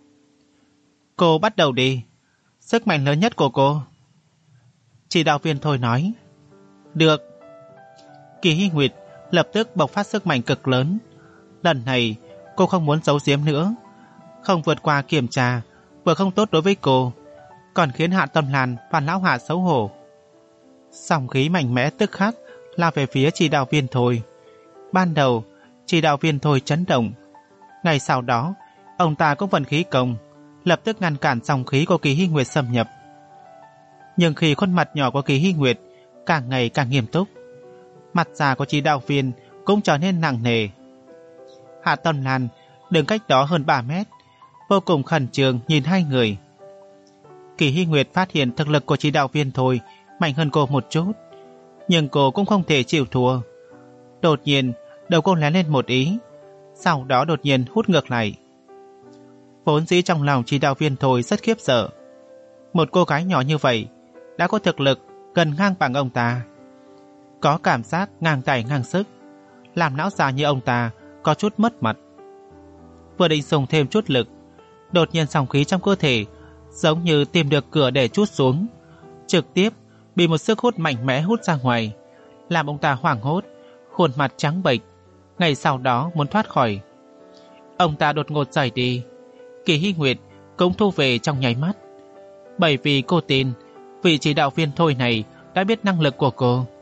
Cô bắt đầu đi, sức mạnh lớn nhất của cô. Chỉ đạo viên Thôi nói. Được. Kỳ Hy Nguyệt lập tức bộc phát sức mạnh cực lớn. Lần này cô không muốn giấu giếm nữa, không vượt qua kiểm tra vừa không tốt đối với cô, còn khiến Hạ Tâm Lan và lão Hạ xấu hổ. Sóng khí mạnh mẽ tức khắc lao về phía chỉ đạo viên Thôi. Ban đầu chỉ đạo viên Thôi chấn động, ngày sau đó ông ta cũng vận khí công, lập tức ngăn cản dòng khí của Kỳ Hy Nguyệt xâm nhập. Nhưng khi khuôn mặt nhỏ của Kỳ Hy Nguyệt càng ngày càng nghiêm túc, mặt già của chỉ đạo viên cũng trở nên nặng nề. Hạ Tâm Lan đứng cách đó hơn ba mét, vô cùng khẩn trương nhìn hai người. Kỳ Hy Nguyệt phát hiện thực lực của chỉ đạo viên Thôi mạnh hơn cô một chút, nhưng cô cũng không thể chịu thua. Đột nhiên đầu cô lén lên một ý, sau đó đột nhiên hút ngược lại. Vốn dĩ trong lòng chỉ đạo viên Thôi rất khiếp sợ, một cô gái nhỏ như vậy đã có thực lực gần ngang bằng ông ta, có cảm giác ngang tài ngang sức, làm lão già như ông ta có chút mất mặt. Vừa định dùng thêm chút lực, đột nhiên sóng khí trong cơ thể giống như tìm được cửa để trút xuống, trực tiếp bị một sức hút mạnh mẽ hút ra ngoài, làm ông ta hoảng hốt, khuôn mặt trắng bệch, ngày sau đó muốn thoát khỏi. Ông ta đột ngột rời đi. Kỳ Hy Nguyệt cũng thu về trong nháy mắt, bởi vì cô tin vị chỉ đạo viên Thôi này đã biết năng lực của cô,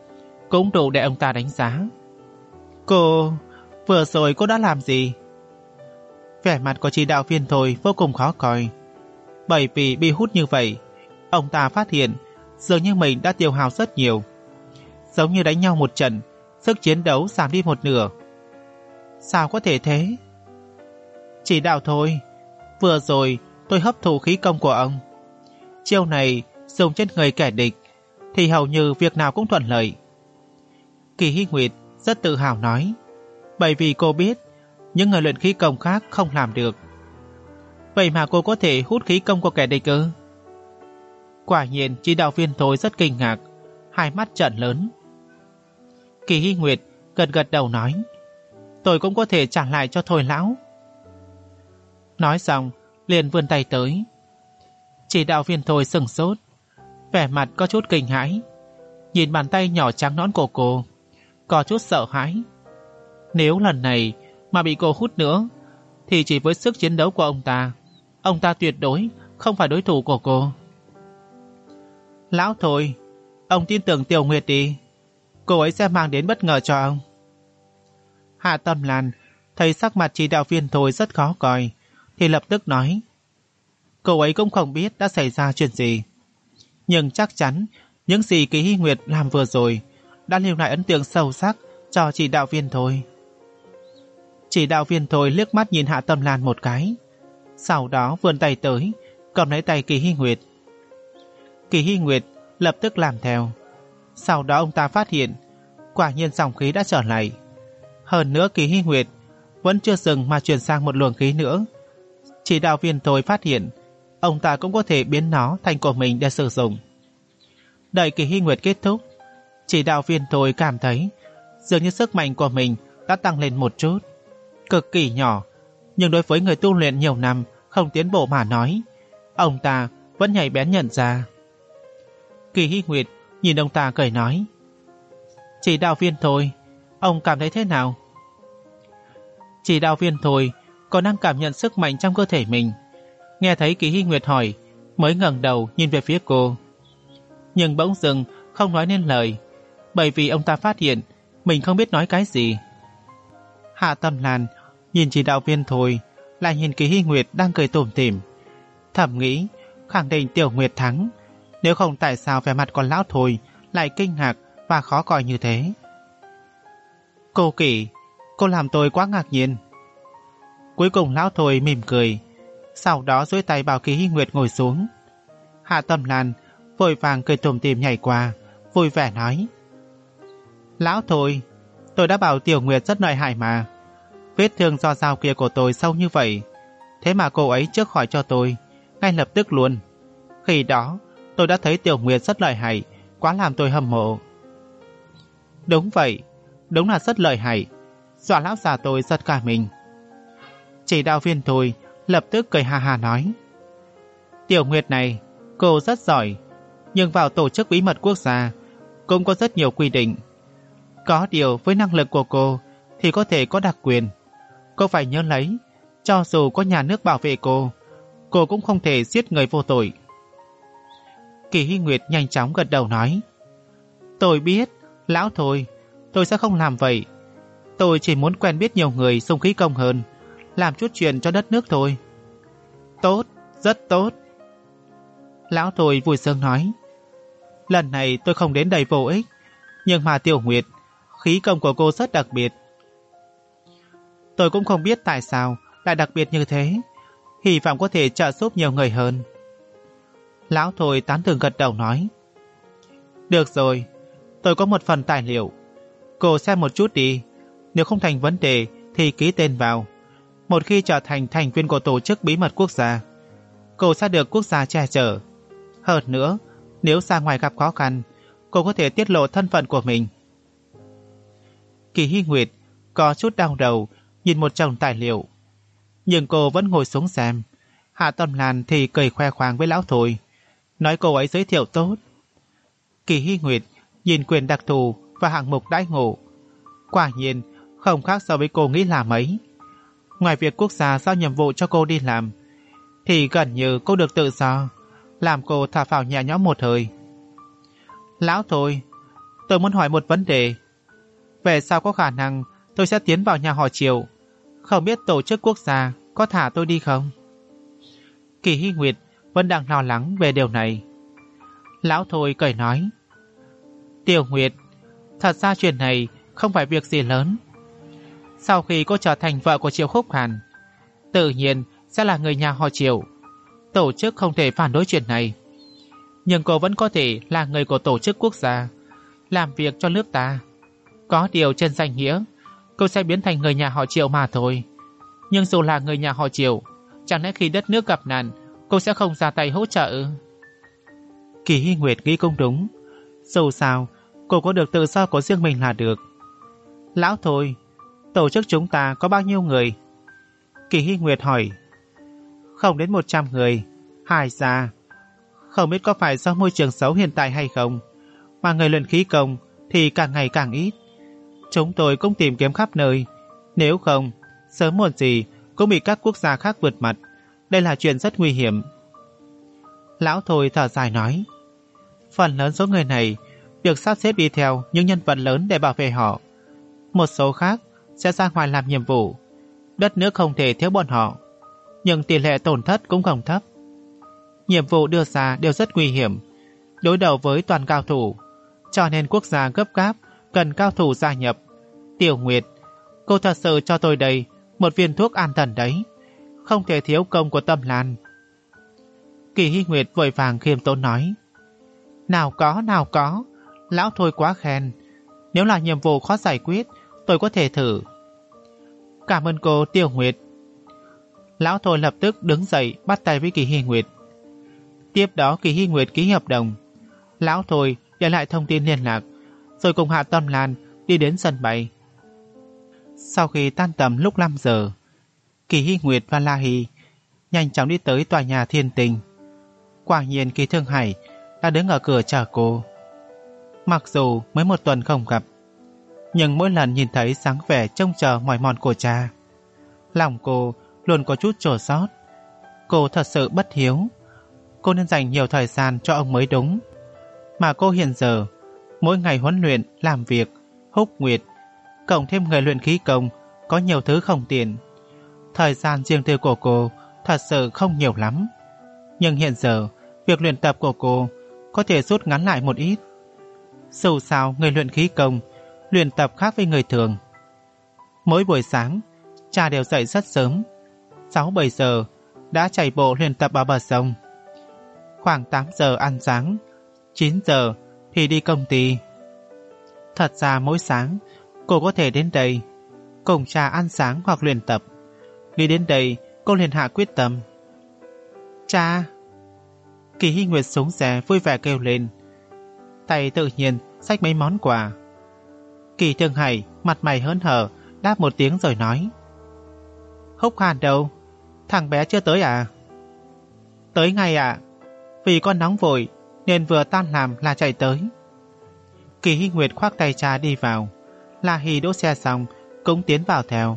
cũng đủ để ông ta đánh giá. Cô, vừa rồi cô đã làm gì? Vẻ mặt của chỉ đạo viên Thôi vô cùng khó coi. Bởi vì bị hút như vậy, ông ta phát hiện dường như mình đã tiêu hao rất nhiều. Giống như đánh nhau một trận, sức chiến đấu giảm đi một nửa. Sao có thể thế? Chỉ đạo Thôi, vừa rồi tôi hấp thụ khí công của ông. Chiêu này dùng trên người kẻ địch thì hầu như việc nào cũng thuận lợi. Kỳ Hy Nguyệt rất tự hào nói, bởi vì cô biết những người luyện khí công khác không làm được. Vậy mà cô có thể hút khí công của kẻ địch ư? Quả nhiên chỉ đạo viên Thôi rất kinh ngạc, hai mắt trợn lớn. Kỳ Hy Nguyệt gật gật đầu nói, tôi cũng có thể trả lại cho Thôi lão. Nói xong liền vươn tay tới. Chỉ đạo viên Thôi sừng sốt, vẻ mặt có chút kinh hãi, nhìn bàn tay nhỏ trắng nõn của cô, có chút sợ hãi. Nếu lần này mà bị cô hút nữa, thì chỉ với sức chiến đấu của ông ta, ông ta tuyệt đối không phải đối thủ của cô. Lão Thôi, ông tin tưởng Tiểu Nguyệt đi, cô ấy sẽ mang đến bất ngờ cho ông. Hạ Tâm Lan thấy sắc mặt chỉ đạo viên Thôi rất khó coi, thì lập tức nói, cô ấy cũng không biết đã xảy ra chuyện gì, nhưng chắc chắn những gì Kỳ Hy Nguyệt làm vừa rồi đã lưu lại ấn tượng sâu sắc cho chỉ đạo viên Thôi. Chỉ đạo viên Thôi liếc mắt nhìn Hạ Tâm Lan một cái, sau đó vươn tay tới cầm lấy tay Kỳ Hy Nguyệt. Kỳ Hy Nguyệt lập tức làm theo. Sau đó ông ta phát hiện quả nhiên dòng khí đã trở lại. Hơn nữa Kỳ Hy Nguyệt vẫn chưa dừng mà chuyển sang một luồng khí nữa. Chỉ đạo viên Thôi phát hiện ông ta cũng có thể biến nó thành của mình để sử dụng. Đợi Kỳ Hy Nguyệt kết thúc, chỉ đạo viên Thôi cảm thấy dường như sức mạnh của mình đã tăng lên một chút, cực kỳ nhỏ, nhưng đối với người tu luyện nhiều năm không tiến bộ mà nói, ông ta vẫn nhạy bén nhận ra. Kỳ Hy Nguyệt nhìn ông ta cười nói, chỉ đạo viên Thôi, ông cảm thấy thế nào? Chỉ đạo viên Thôi còn đang cảm nhận sức mạnh trong cơ thể mình. Nghe thấy Kỳ Hy Nguyệt hỏi, mới ngẩng đầu nhìn về phía cô, nhưng bỗng dưng không nói nên lời, bởi vì ông ta phát hiện mình không biết nói cái gì. Hạ Tâm Lan nhìn chỉ đạo viên Thôi, lại nhìn Kỳ Hy Nguyệt đang cười tủm tỉm, thầm nghĩ khẳng định Tiểu Nguyệt thắng, nếu không tại sao vẻ mặt con lão Thôi lại kinh ngạc và khó coi như thế. Cô Kỳ, cô làm tôi quá ngạc nhiên. Cuối cùng lão Thôi mỉm cười, sau đó duỗi tay bảo Kỳ Hy Nguyệt ngồi xuống. Hạ Tâm Lan vội vàng cười tủm tỉm nhảy qua, vui vẻ nói, lão Thôi, tôi đã bảo Tiểu Nguyệt rất lợi hại mà. Vết thương do dao kia của tôi sâu như vậy, thế mà cô ấy trước hỏi cho tôi ngay lập tức luôn. Khi đó tôi đã thấy Tiểu Nguyệt rất lợi hại, quá làm tôi hâm mộ. Đúng vậy, đúng là rất lợi hại, dọa lão già tôi giật cả mình. Chỉ đạo viên Thôi lập tức cười ha ha nói, Tiểu Nguyệt này, cô rất giỏi, nhưng vào tổ chức bí mật quốc gia cũng có rất nhiều quy định. Có điều với năng lực của cô thì có thể có đặc quyền. Cô phải nhớ lấy, cho dù có nhà nước bảo vệ cô, cô cũng không thể giết người vô tội. Kỳ Hy Nguyệt nhanh chóng gật đầu nói, tôi biết, lão Thôi, tôi sẽ không làm vậy. Tôi chỉ muốn quen biết nhiều người dùng khí công hơn, làm chút chuyện cho đất nước thôi. Tốt, rất tốt. Lão Thôi vui sướng nói, lần này tôi không đến đây vô ích, nhưng mà Tiểu Nguyệt, khí công của cô rất đặc biệt. Tôi cũng không biết tại sao lại đặc biệt như thế, hy vọng có thể trợ giúp nhiều người hơn. Lão Thôi tán thưởng gật đầu nói, được rồi, tôi có một phần tài liệu, cô xem một chút đi, nếu không thành vấn đề thì ký tên vào. Một khi trở thành thành viên của tổ chức bí mật quốc gia, cô sẽ được quốc gia che chở. Hơn nữa, nếu ra ngoài gặp khó khăn, cô có thể tiết lộ thân phận của mình. Kỳ Hy Nguyệt có chút đau đầu nhìn một chồng tài liệu, nhưng cô vẫn ngồi xuống xem. Hạ Tâm Lan thì cười khoe khoang với lão Thôi, nói cô ấy giới thiệu tốt. Kỳ Hy Nguyệt nhìn quyền đặc thù và hạng mục đãi ngộ, quả nhiên không khác so với cô nghĩ là mấy. Ngoài việc quốc gia giao nhiệm vụ cho cô đi làm, thì gần như cô được tự do, làm cô thở phào nhẹ nhõm một hơi. Lão Thôi, tôi muốn hỏi một vấn đề. Về sau có khả năng tôi sẽ tiến vào nhà họ Triệu, không biết tổ chức quốc gia có thả tôi đi không? Kỳ Hy Nguyệt vẫn đang lo lắng về điều này. Lão Thôi cười nói, Tiểu Nguyệt, thật ra chuyện này không phải việc gì lớn. Sau khi cô trở thành vợ của Triệu Khúc Hàn, tự nhiên sẽ là người nhà họ Triệu. Tổ chức không thể phản đối chuyện này. Nhưng cô vẫn có thể là người của tổ chức quốc gia, làm việc cho nước ta. Có điều trên danh nghĩa, cô sẽ biến thành người nhà họ Triệu mà thôi. Nhưng dù là người nhà họ Triệu, chẳng lẽ khi đất nước gặp nạn, cô sẽ không ra tay hỗ trợ? Kỳ Hy Nguyệt nghĩ cũng đúng. Dù sao, cô có được tự do của riêng mình là được. Lão Thôi, tổ chức chúng ta có bao nhiêu người? Kỳ Hy Nguyệt hỏi. Không đến một trăm người. Hai xa. Không biết có phải do môi trường xấu hiện tại hay không, mà người luyện khí công thì càng ngày càng ít. Chúng tôi cũng tìm kiếm khắp nơi. Nếu không, sớm muộn gì cũng bị các quốc gia khác vượt mặt. Đây là chuyện rất nguy hiểm. Lão Thôi thở dài nói, phần lớn số người này việc sắp xếp đi theo những nhân vật lớn để bảo vệ họ. Một số khác sẽ ra ngoài làm nhiệm vụ. Đất nước không thể thiếu bọn họ, nhưng tỷ lệ tổn thất cũng không thấp. Nhiệm vụ đưa ra đều rất nguy hiểm, đối đầu với toàn cao thủ, cho nên quốc gia gấp gáp cần cao thủ gia nhập. Tiểu Nguyệt, cô thật sự cho tôi đây một viên thuốc an thần đấy, không thể thiếu công của Tâm Lan. Kỳ Hy Nguyệt vội vàng khiêm tốn nói, nào có, nào có, lão Thôi quá khen. Nếu là nhiệm vụ khó giải quyết, tôi có thể thử. Cảm ơn cô, Tiểu Nguyệt. Lão Thôi lập tức đứng dậy bắt tay với Kỳ Hy Nguyệt. Tiếp đó Kỳ Hy Nguyệt ký hợp đồng. Lão Thôi để lại thông tin liên lạc, rồi cùng Hạ Tâm Lan đi đến sân bay. Sau khi tan tầm lúc năm giờ, Kỳ Hy Nguyệt và La Hy nhanh chóng đi tới tòa nhà Thiên Tình. Quả nhiên Kỳ Thương Hải đã đứng ở cửa chờ cô. Mặc dù mới một tuần không gặp, nhưng mỗi lần nhìn thấy sáng vẻ trông chờ mỏi mòn của cha, lòng cô luôn có chút chua xót. Cô thật sự bất hiếu. Cô nên dành nhiều thời gian cho ông mới đúng. Mà cô hiện giờ mỗi ngày huấn luyện, làm việc, húc nguyệt, cộng thêm người luyện khí công, có nhiều thứ không tiện. Thời gian riêng tư của cô thật sự không nhiều lắm. Nhưng hiện giờ việc luyện tập của cô có thể rút ngắn lại một ít. Dù sao người luyện khí công luyện tập khác với người thường. Mỗi buổi sáng cha đều dậy rất sớm, sáu bảy giờ đã chạy bộ luyện tập ở bờ sông. Khoảng tám giờ ăn sáng, chín giờ thì đi công ty. Thật ra mỗi sáng cô có thể đến đây cùng cha ăn sáng hoặc luyện tập. Đi đến đây cô liền hạ quyết tâm. Cha! Kỳ Hy Nguyệt xuống xe vui vẻ kêu lên, tay tự nhiên xách mấy món quà. Kỳ Thương Hải mặt mày hớn hở đáp một tiếng rồi nói, Húc Hàn đâu? Thằng bé chưa tới à? Tới ngay ạ. À? Vì con nóng vội nên vừa tan làm là chạy tới. Kỳ Hy Nguyệt khoác tay cha đi vào. La Hy đỗ xe xong cũng tiến vào theo.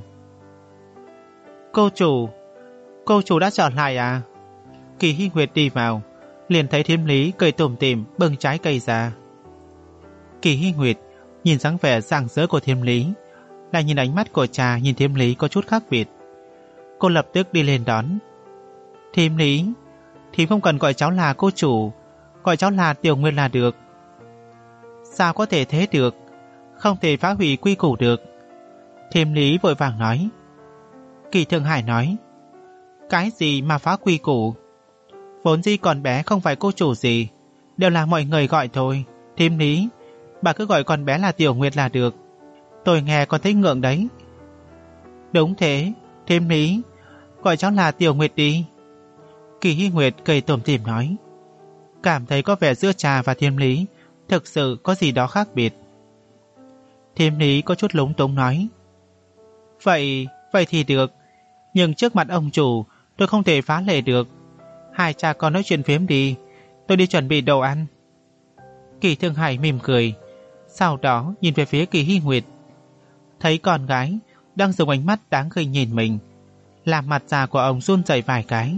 Cô chủ, cô chủ đã trở lại à? Kỳ Hy Nguyệt đi vào, liền thấy Thiêm Lý cười tủm tỉm bưng trái cây ra. Kỳ Hy Nguyệt nhìn dáng vẻ rạng rỡ của Thiêm Lý, lại nhìn ánh mắt của cha nhìn Thiêm Lý có chút khác biệt. Cô lập tức đi lên đón. Thiêm Lý, Thiêm không cần gọi cháu là cô chủ, gọi cháu là Tiểu Nguyệt là được. Sao có thể thế được? Không thể phá hủy quy củ được. Thiêm Lý vội vàng nói. Kỳ Thương Hải nói, cái gì mà phá quy củ? Vốn dĩ còn bé không phải cô chủ gì, đều là mọi người gọi thôi. Thiêm Lý, bà cứ gọi con bé là Tiểu Nguyệt là được. Tôi nghe còn thấy ngượng đấy. Đúng thế, Thiêm Lý, gọi cháu là Tiểu Nguyệt đi. Kỳ Hy Nguyệt cười tủm tỉm nói, cảm thấy có vẻ giữa cha và Thiêm Lý thực sự có gì đó khác biệt. Thiêm Lý có chút lúng túng nói, Vậy, vậy thì được, nhưng trước mặt ông chủ tôi không thể phá lệ được. Hai cha con nói chuyện phiếm đi, tôi đi chuẩn bị đồ ăn. Kỳ Thương Hải mỉm cười, sau đó nhìn về phía Kỳ Hy Nguyệt. Thấy con gái đang dùng ánh mắt đáng khinh nhìn mình, làm mặt già của ông run rẩy vài cái.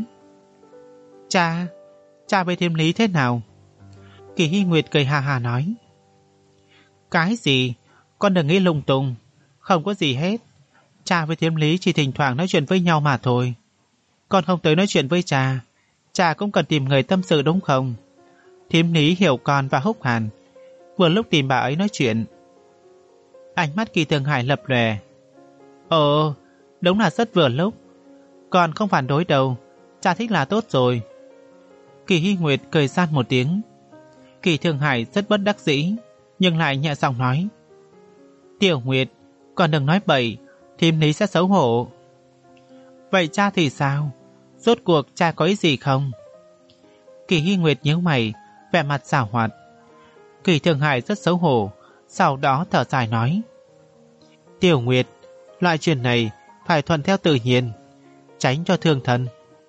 Cha, cha với Thiêm Lý thế nào? Kỳ Hy Nguyệt cười hà hà nói, Cái gì? Con đừng nghĩ lung tung. Không có gì hết. Cha với Thiếm Lý chỉ thỉnh thoảng nói chuyện với nhau mà thôi. Con không tới nói chuyện với cha. Cha cũng cần tìm người tâm sự đúng không? Thiếm Lý hiểu con và húc hàn. Vừa lúc tìm bà ấy nói chuyện. Ánh mắt Kỳ Thường Hải lập lòe. Ồ, đúng là rất vừa lúc. Con không phản đối đâu. Cha thích là tốt rồi. Kỳ Hy Nguyệt cười gian một tiếng. Kỳ Thường Hải rất bất đắc dĩ, nhưng lại nhẹ giọng nói. Tiểu Nguyệt, con đừng nói bậy, Thiếm Lý sẽ xấu hổ. Vậy cha thì sao? Rốt cuộc cha có ý gì không? Kỳ Hy Nguyệt nhíu mày, vẻ mặt giảo hoạt. Kỳ Thường Hải rất xấu hổ, sau đó thở dài nói. Tiểu Nguyệt, loại chuyện này phải thuận theo tự nhiên, tránh cho thương thân.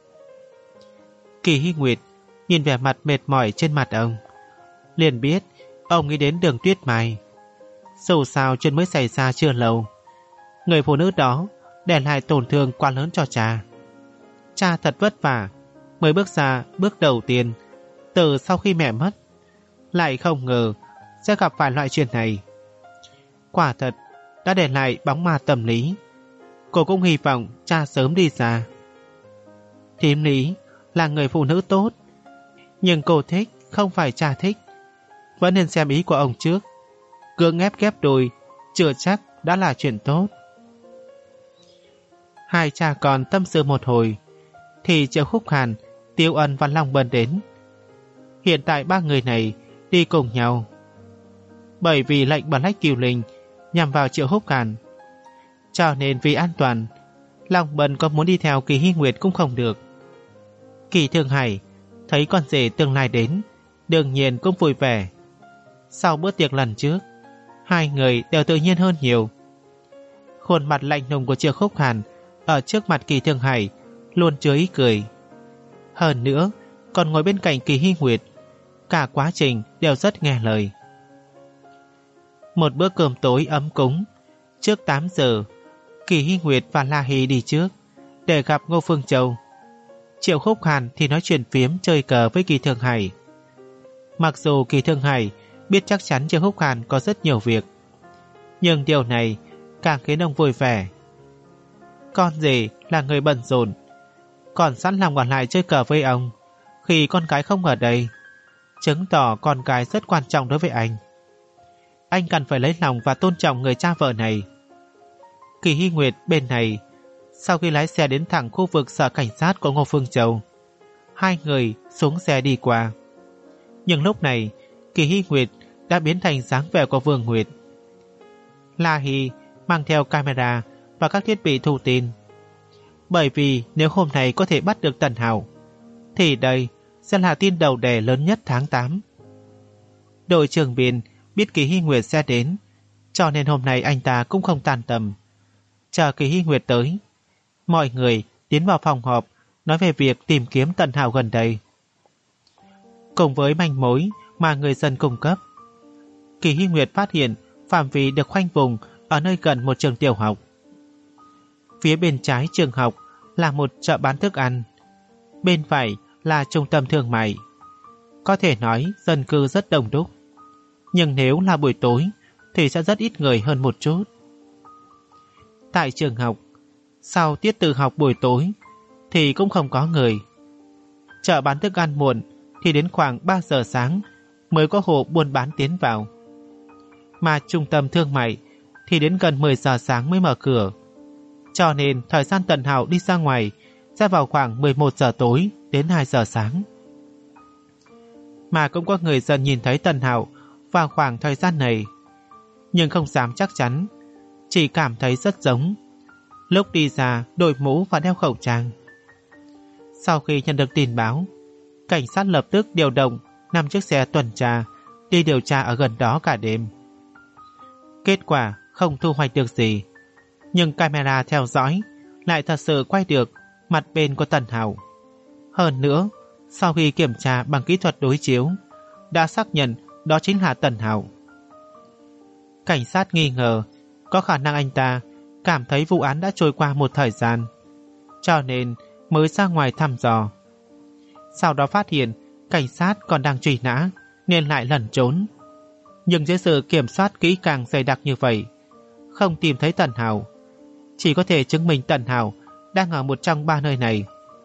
Kỳ Hy Nguyệt nhìn vẻ mặt mệt mỏi trên mặt ông, liền biết ông nghĩ đến Đường Tuyết Mai. Dù sao chuyện mới xảy ra chưa lâu, người phụ nữ đó để lại tổn thương quá lớn cho cha. Cha thật vất vả mới bước ra bước đầu tiên từ sau khi mẹ mất, lại không ngờ sẽ gặp phải loại chuyện này. Quả thật đã để lại bóng ma tâm lý. Cô cũng hy vọng cha sớm đi ra. Thiếm Lý là người phụ nữ tốt, nhưng cô thích không phải cha thích. Vẫn nên xem ý của ông trước. Cưỡng ép ghép đôi chưa chắc đã là chuyện tốt. Hai cha con tâm sự một hồi thì Triệu Khúc Hàn, Tiêu Ân và Long Bân đến. Hiện tại ba người này đi cùng nhau. Bởi vì lệnh Bần Lách Cửu Linh nhằm vào Triệu Khúc Hàn, cho nên vì an toàn, Long Bân có muốn đi theo Kỳ Hy Nguyệt cũng không được. Kỳ Thường Hải thấy con rể tương lai đến, đương nhiên cũng vui vẻ. Sau bữa tiệc lần trước, hai người đều tự nhiên hơn nhiều. Khuôn mặt lạnh lùng của Triệu Khúc Hàn ở trước mặt Kỳ Thường Hải luôn chứa ý cười. Hơn nữa, còn ngồi bên cạnh Kỳ Hy Nguyệt, cả quá trình đều rất nghe lời. Một bữa cơm tối ấm cúng. Trước tám giờ, Kỳ Hy Nguyệt và La Hy đi trước để gặp Ngô Phương Châu. Triệu Khúc Hàn thì nói chuyện phiếm chơi cờ với Kỳ Thường Hải. Mặc dù Kỳ Thường Hải biết chắc chắn Triệu Khúc Hàn có rất nhiều việc, nhưng điều này càng khiến ông vui vẻ. Con rể là người bận rộn, còn sẵn lòng ở lại chơi cờ với ông khi con gái không ở đây, chứng tỏ con gái rất quan trọng đối với anh. Anh cần phải lấy lòng và tôn trọng người cha vợ này. Kỳ Hy Nguyệt bên này, sau khi lái xe đến thẳng khu vực sở cảnh sát của Ngô Phương Châu, hai người xuống xe đi qua. Nhưng lúc này, Kỳ Hy Nguyệt đã biến thành dáng vẻ của Vương Nguyệt. La Hy mang theo camera và các thiết bị thu tin. Bởi vì nếu hôm nay có thể bắt được Tần Hạo, thì đây sẽ là tin đầu đề lớn nhất tháng tám. Đội trưởng Biên biết Kỳ Hy Nguyệt sẽ đến, cho nên hôm nay anh ta cũng không tan tầm. Chờ Kỳ Hy Nguyệt tới, mọi người tiến vào phòng họp nói về việc tìm kiếm Tần Hạo gần đây. Cùng với manh mối mà người dân cung cấp, Kỳ Hy Nguyệt phát hiện phạm vi được khoanh vùng ở nơi gần một trường tiểu học. Phía bên trái trường học là một chợ bán thức ăn, bên phải là trung tâm thương mại. Có thể nói dân cư rất đông đúc, nhưng nếu là buổi tối thì sẽ rất ít người hơn một chút. Tại trường học, sau tiết tự học buổi tối thì cũng không có người. Chợ bán thức ăn muộn thì đến khoảng ba giờ sáng mới có hộ buôn bán tiến vào. Mà trung tâm thương mại thì đến gần mười giờ sáng mới mở cửa. Cho nên thời gian Tần Hạo đi ra ngoài sẽ vào khoảng mười một giờ tối đến hai giờ sáng. Mà cũng có người dân nhìn thấy Tần Hạo vào khoảng thời gian này, nhưng không dám chắc chắn, chỉ cảm thấy rất giống. Lúc đi ra đội mũ và đeo khẩu trang. Sau khi nhận được tin báo, cảnh sát lập tức điều động năm chiếc xe tuần tra đi điều tra ở gần đó cả đêm. Kết quả không thu hoạch được gì, nhưng camera theo dõi lại thật sự quay được mặt bên của Tần Hạo. Hơn nữa, sau khi kiểm tra bằng kỹ thuật đối chiếu, đã xác nhận đó chính là Tần Hạo. Cảnh sát nghi ngờ có khả năng anh ta cảm thấy vụ án đã trôi qua một thời gian, cho nên mới ra ngoài thăm dò. Sau đó phát hiện cảnh sát còn đang truy nã nên lại lẩn trốn. Nhưng dưới sự kiểm soát kỹ càng dày đặc như vậy, không tìm thấy Tần Hào, chỉ có thể chứng minh Tần Hào đang ở một trong ba nơi này: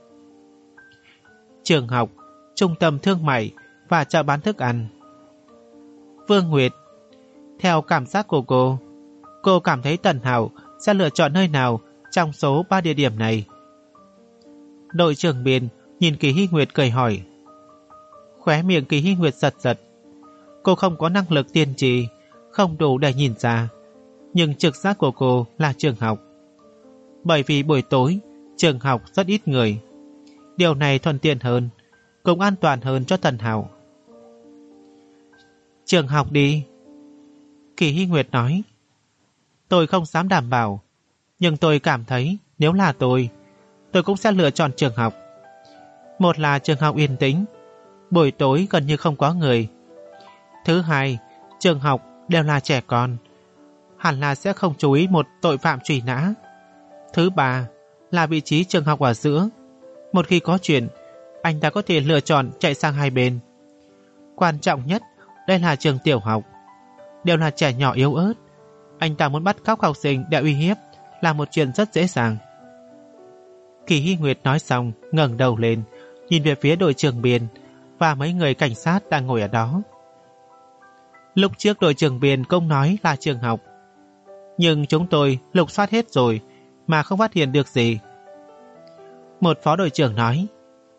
trường học, trung tâm thương mại và chợ bán thức ăn. Vương Nguyệt, theo cảm giác của cô, cô cảm thấy Tần Hào sẽ lựa chọn nơi nào trong số ba địa điểm này? Đội trưởng Biên nhìn Kỳ Hy Nguyệt cười hỏi. Khóe miệng Kỳ Hy Nguyệt giật giật. Cô không có năng lực tiên tri, không đủ để nhìn ra, nhưng trực giác của cô là trường học. Bởi vì buổi tối trường học rất ít người, điều này thuận tiện hơn, cũng an toàn hơn cho Tần Hào. Trường học đi, Kỳ Hy Nguyệt nói. Tôi không dám đảm bảo, nhưng tôi cảm thấy nếu là tôi, tôi cũng sẽ lựa chọn trường học. Một là trường học yên tĩnh, buổi tối gần như không có người. Thứ hai, trường học đều là trẻ con, hẳn là sẽ không chú ý một tội phạm truy nã. Thứ ba là vị trí trường học ở giữa, một khi có chuyện, anh ta có thể lựa chọn chạy sang hai bên. Quan trọng nhất, đây là trường tiểu học, đều là trẻ nhỏ yếu ớt. Anh ta muốn bắt cóc học sinh để uy hiếp là một chuyện rất dễ dàng. Kỳ Hy Nguyệt nói xong, ngẩng đầu lên, nhìn về phía đội trưởng Biên và mấy người cảnh sát đang ngồi ở đó. Lúc trước đội trưởng Biên cũng nói là trường học, nhưng chúng tôi lục soát hết rồi mà không phát hiện được gì. Một phó đội trưởng nói.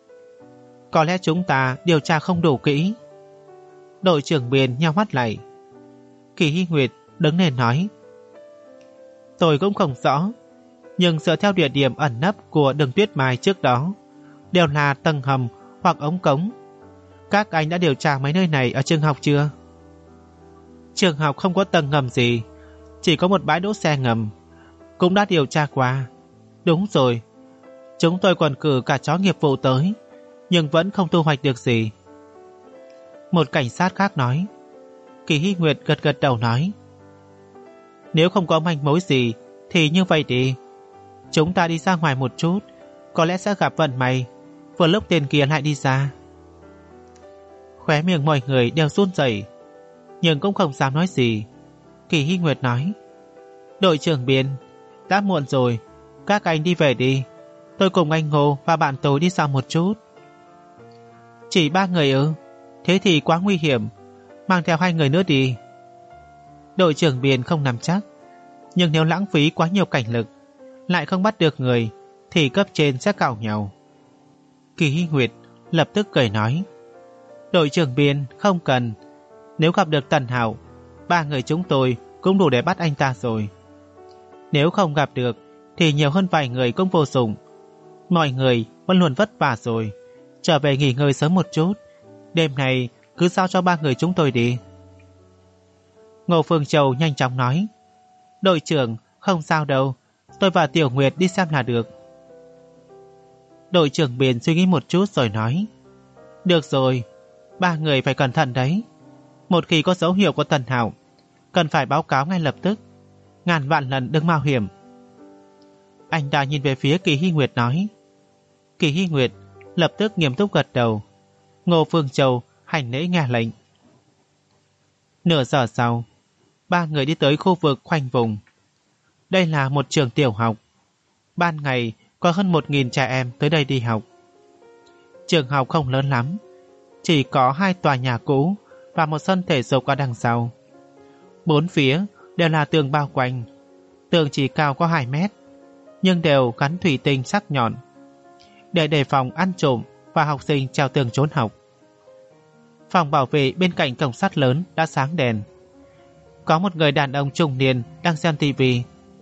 Có lẽ chúng ta điều tra không đủ kỹ. Đội trưởng Biên nheo mắt lại. Kỳ Hy Nguyệt đứng lên nói. Tôi cũng không rõ, nhưng dựa theo địa điểm ẩn nấp của đường Tuyết Mai trước đó, đều là tầng hầm hoặc ống cống. Các anh đã điều tra mấy nơi này ở trường học chưa? Trường học không có tầng ngầm gì, chỉ có một bãi đỗ xe ngầm. Cũng đã điều tra qua. Đúng rồi, chúng tôi còn cử cả chó nghiệp vụ tới, nhưng vẫn không thu hoạch được gì. Một cảnh sát khác nói. Kỳ Hy Nguyệt gật gật đầu nói. Nếu không có manh mối gì thì như vậy đi, chúng ta đi ra ngoài một chút, có lẽ sẽ gặp vận may, vừa lúc tên kia lại đi ra. Khóe miệng mọi người đều run rẩy, nhưng cũng không dám nói gì. Kỳ Hy Nguyệt nói. Đội trưởng Biên, đã muộn rồi, các anh đi về đi, tôi cùng anh Ngô và bạn tôi đi dạo một chút. Chỉ ba người ư? Thế thì quá nguy hiểm, mang theo hai người nữa đi. Đội trưởng Biên không nắm chắc, nhưng nếu lãng phí quá nhiều cảnh lực, lại không bắt được người, thì cấp trên sẽ cạo nhau. Kỳ Hy Nguyệt lập tức cười nói. Đội trưởng Biên không cần, nếu gặp được Tần Hào, ba người chúng tôi cũng đủ để bắt anh ta rồi. Nếu không gặp được thì nhiều hơn vài người cũng vô dụng. Mọi người vẫn luôn vất vả rồi, trở về nghỉ ngơi sớm một chút, đêm này cứ giao cho ba người chúng tôi đi. Ngô Phương Châu nhanh chóng nói. Đội trưởng, không sao đâu, tôi và Tiểu Nguyệt đi xem là được. Đội trưởng Biên suy nghĩ một chút rồi nói. Được rồi, ba người phải cẩn thận đấy. Một khi có dấu hiệu của Tần Hào, cần phải báo cáo ngay lập tức, ngàn vạn lần đừng mạo hiểm. Anh ta nhìn về phía Kỳ Hy Nguyệt nói. Kỳ Hy Nguyệt lập tức nghiêm túc gật đầu. Ngô Phương Châu hành lễ nghe lệnh. Nửa giờ sau, ba người đi tới khu vực khoanh vùng. Đây là một trường tiểu học. Ban ngày có hơn một nghìn trẻ em tới đây đi học. Trường học không lớn lắm, chỉ có hai tòa nhà cũ và một sân thể dục ở đằng sau. Bốn phía đều là tường bao quanh. Tường chỉ cao có hai mét, nhưng đều gắn thủy tinh sắc nhọn để đề phòng ăn trộm và học sinh trèo tường trốn học. Phòng bảo vệ bên cạnh cổng sắt lớn đã sáng đèn. Có một người đàn ông trung niên đang xem tivi.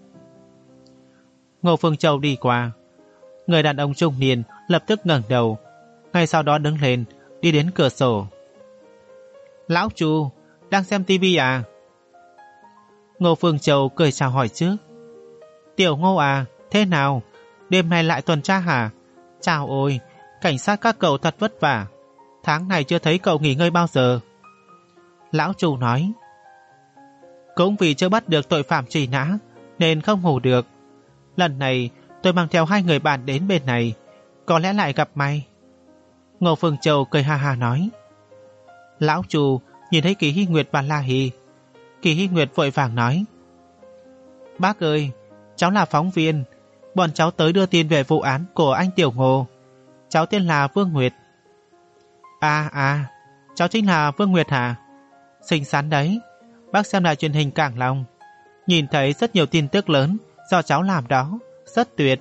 Ngô Phương Châu đi qua. Người đàn ông trung niên lập tức ngẩng đầu, ngay sau đó đứng lên, đi đến cửa sổ. Lão Chu, đang xem tivi à? Ngô Phương Châu cười chào hỏi trước. Tiểu Ngô à, thế nào? Đêm nay lại tuần tra hả? Chào ôi, cảnh sát các cậu thật vất vả. Tháng này chưa thấy cậu nghỉ ngơi bao giờ. Lão Chu nói. Cũng vì chưa bắt được tội phạm truy nã nên không ngủ được. Lần này tôi mang theo hai người bạn đến bên này, có lẽ lại gặp may. Ngô Phương Châu cười ha ha nói. Lão Chu nhìn thấy Kỳ Hy Nguyệt và La Hì. Kỳ Hy Nguyệt vội vàng nói: Bác ơi, cháu là phóng viên, bọn cháu tới đưa tin về vụ án của anh Tiểu Ngô. Cháu tên là Vương Nguyệt. À à, cháu chính là Vương Nguyệt hả? Xinh xắn đấy. Bác xem lại truyền hình Cảng Long, nhìn thấy rất nhiều tin tức lớn do cháu làm đó, rất tuyệt.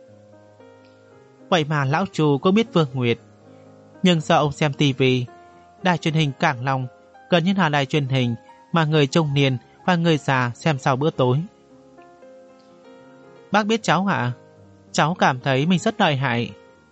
Vậy mà lão Chu cũng biết Vương Nguyệt. Nhưng do ông xem tivi, đài truyền hình Cảng Long gần như là đài truyền hình mà người trung niên và người già xem sau bữa tối. Bác biết cháu hả? Cháu cảm thấy mình rất lợi hại.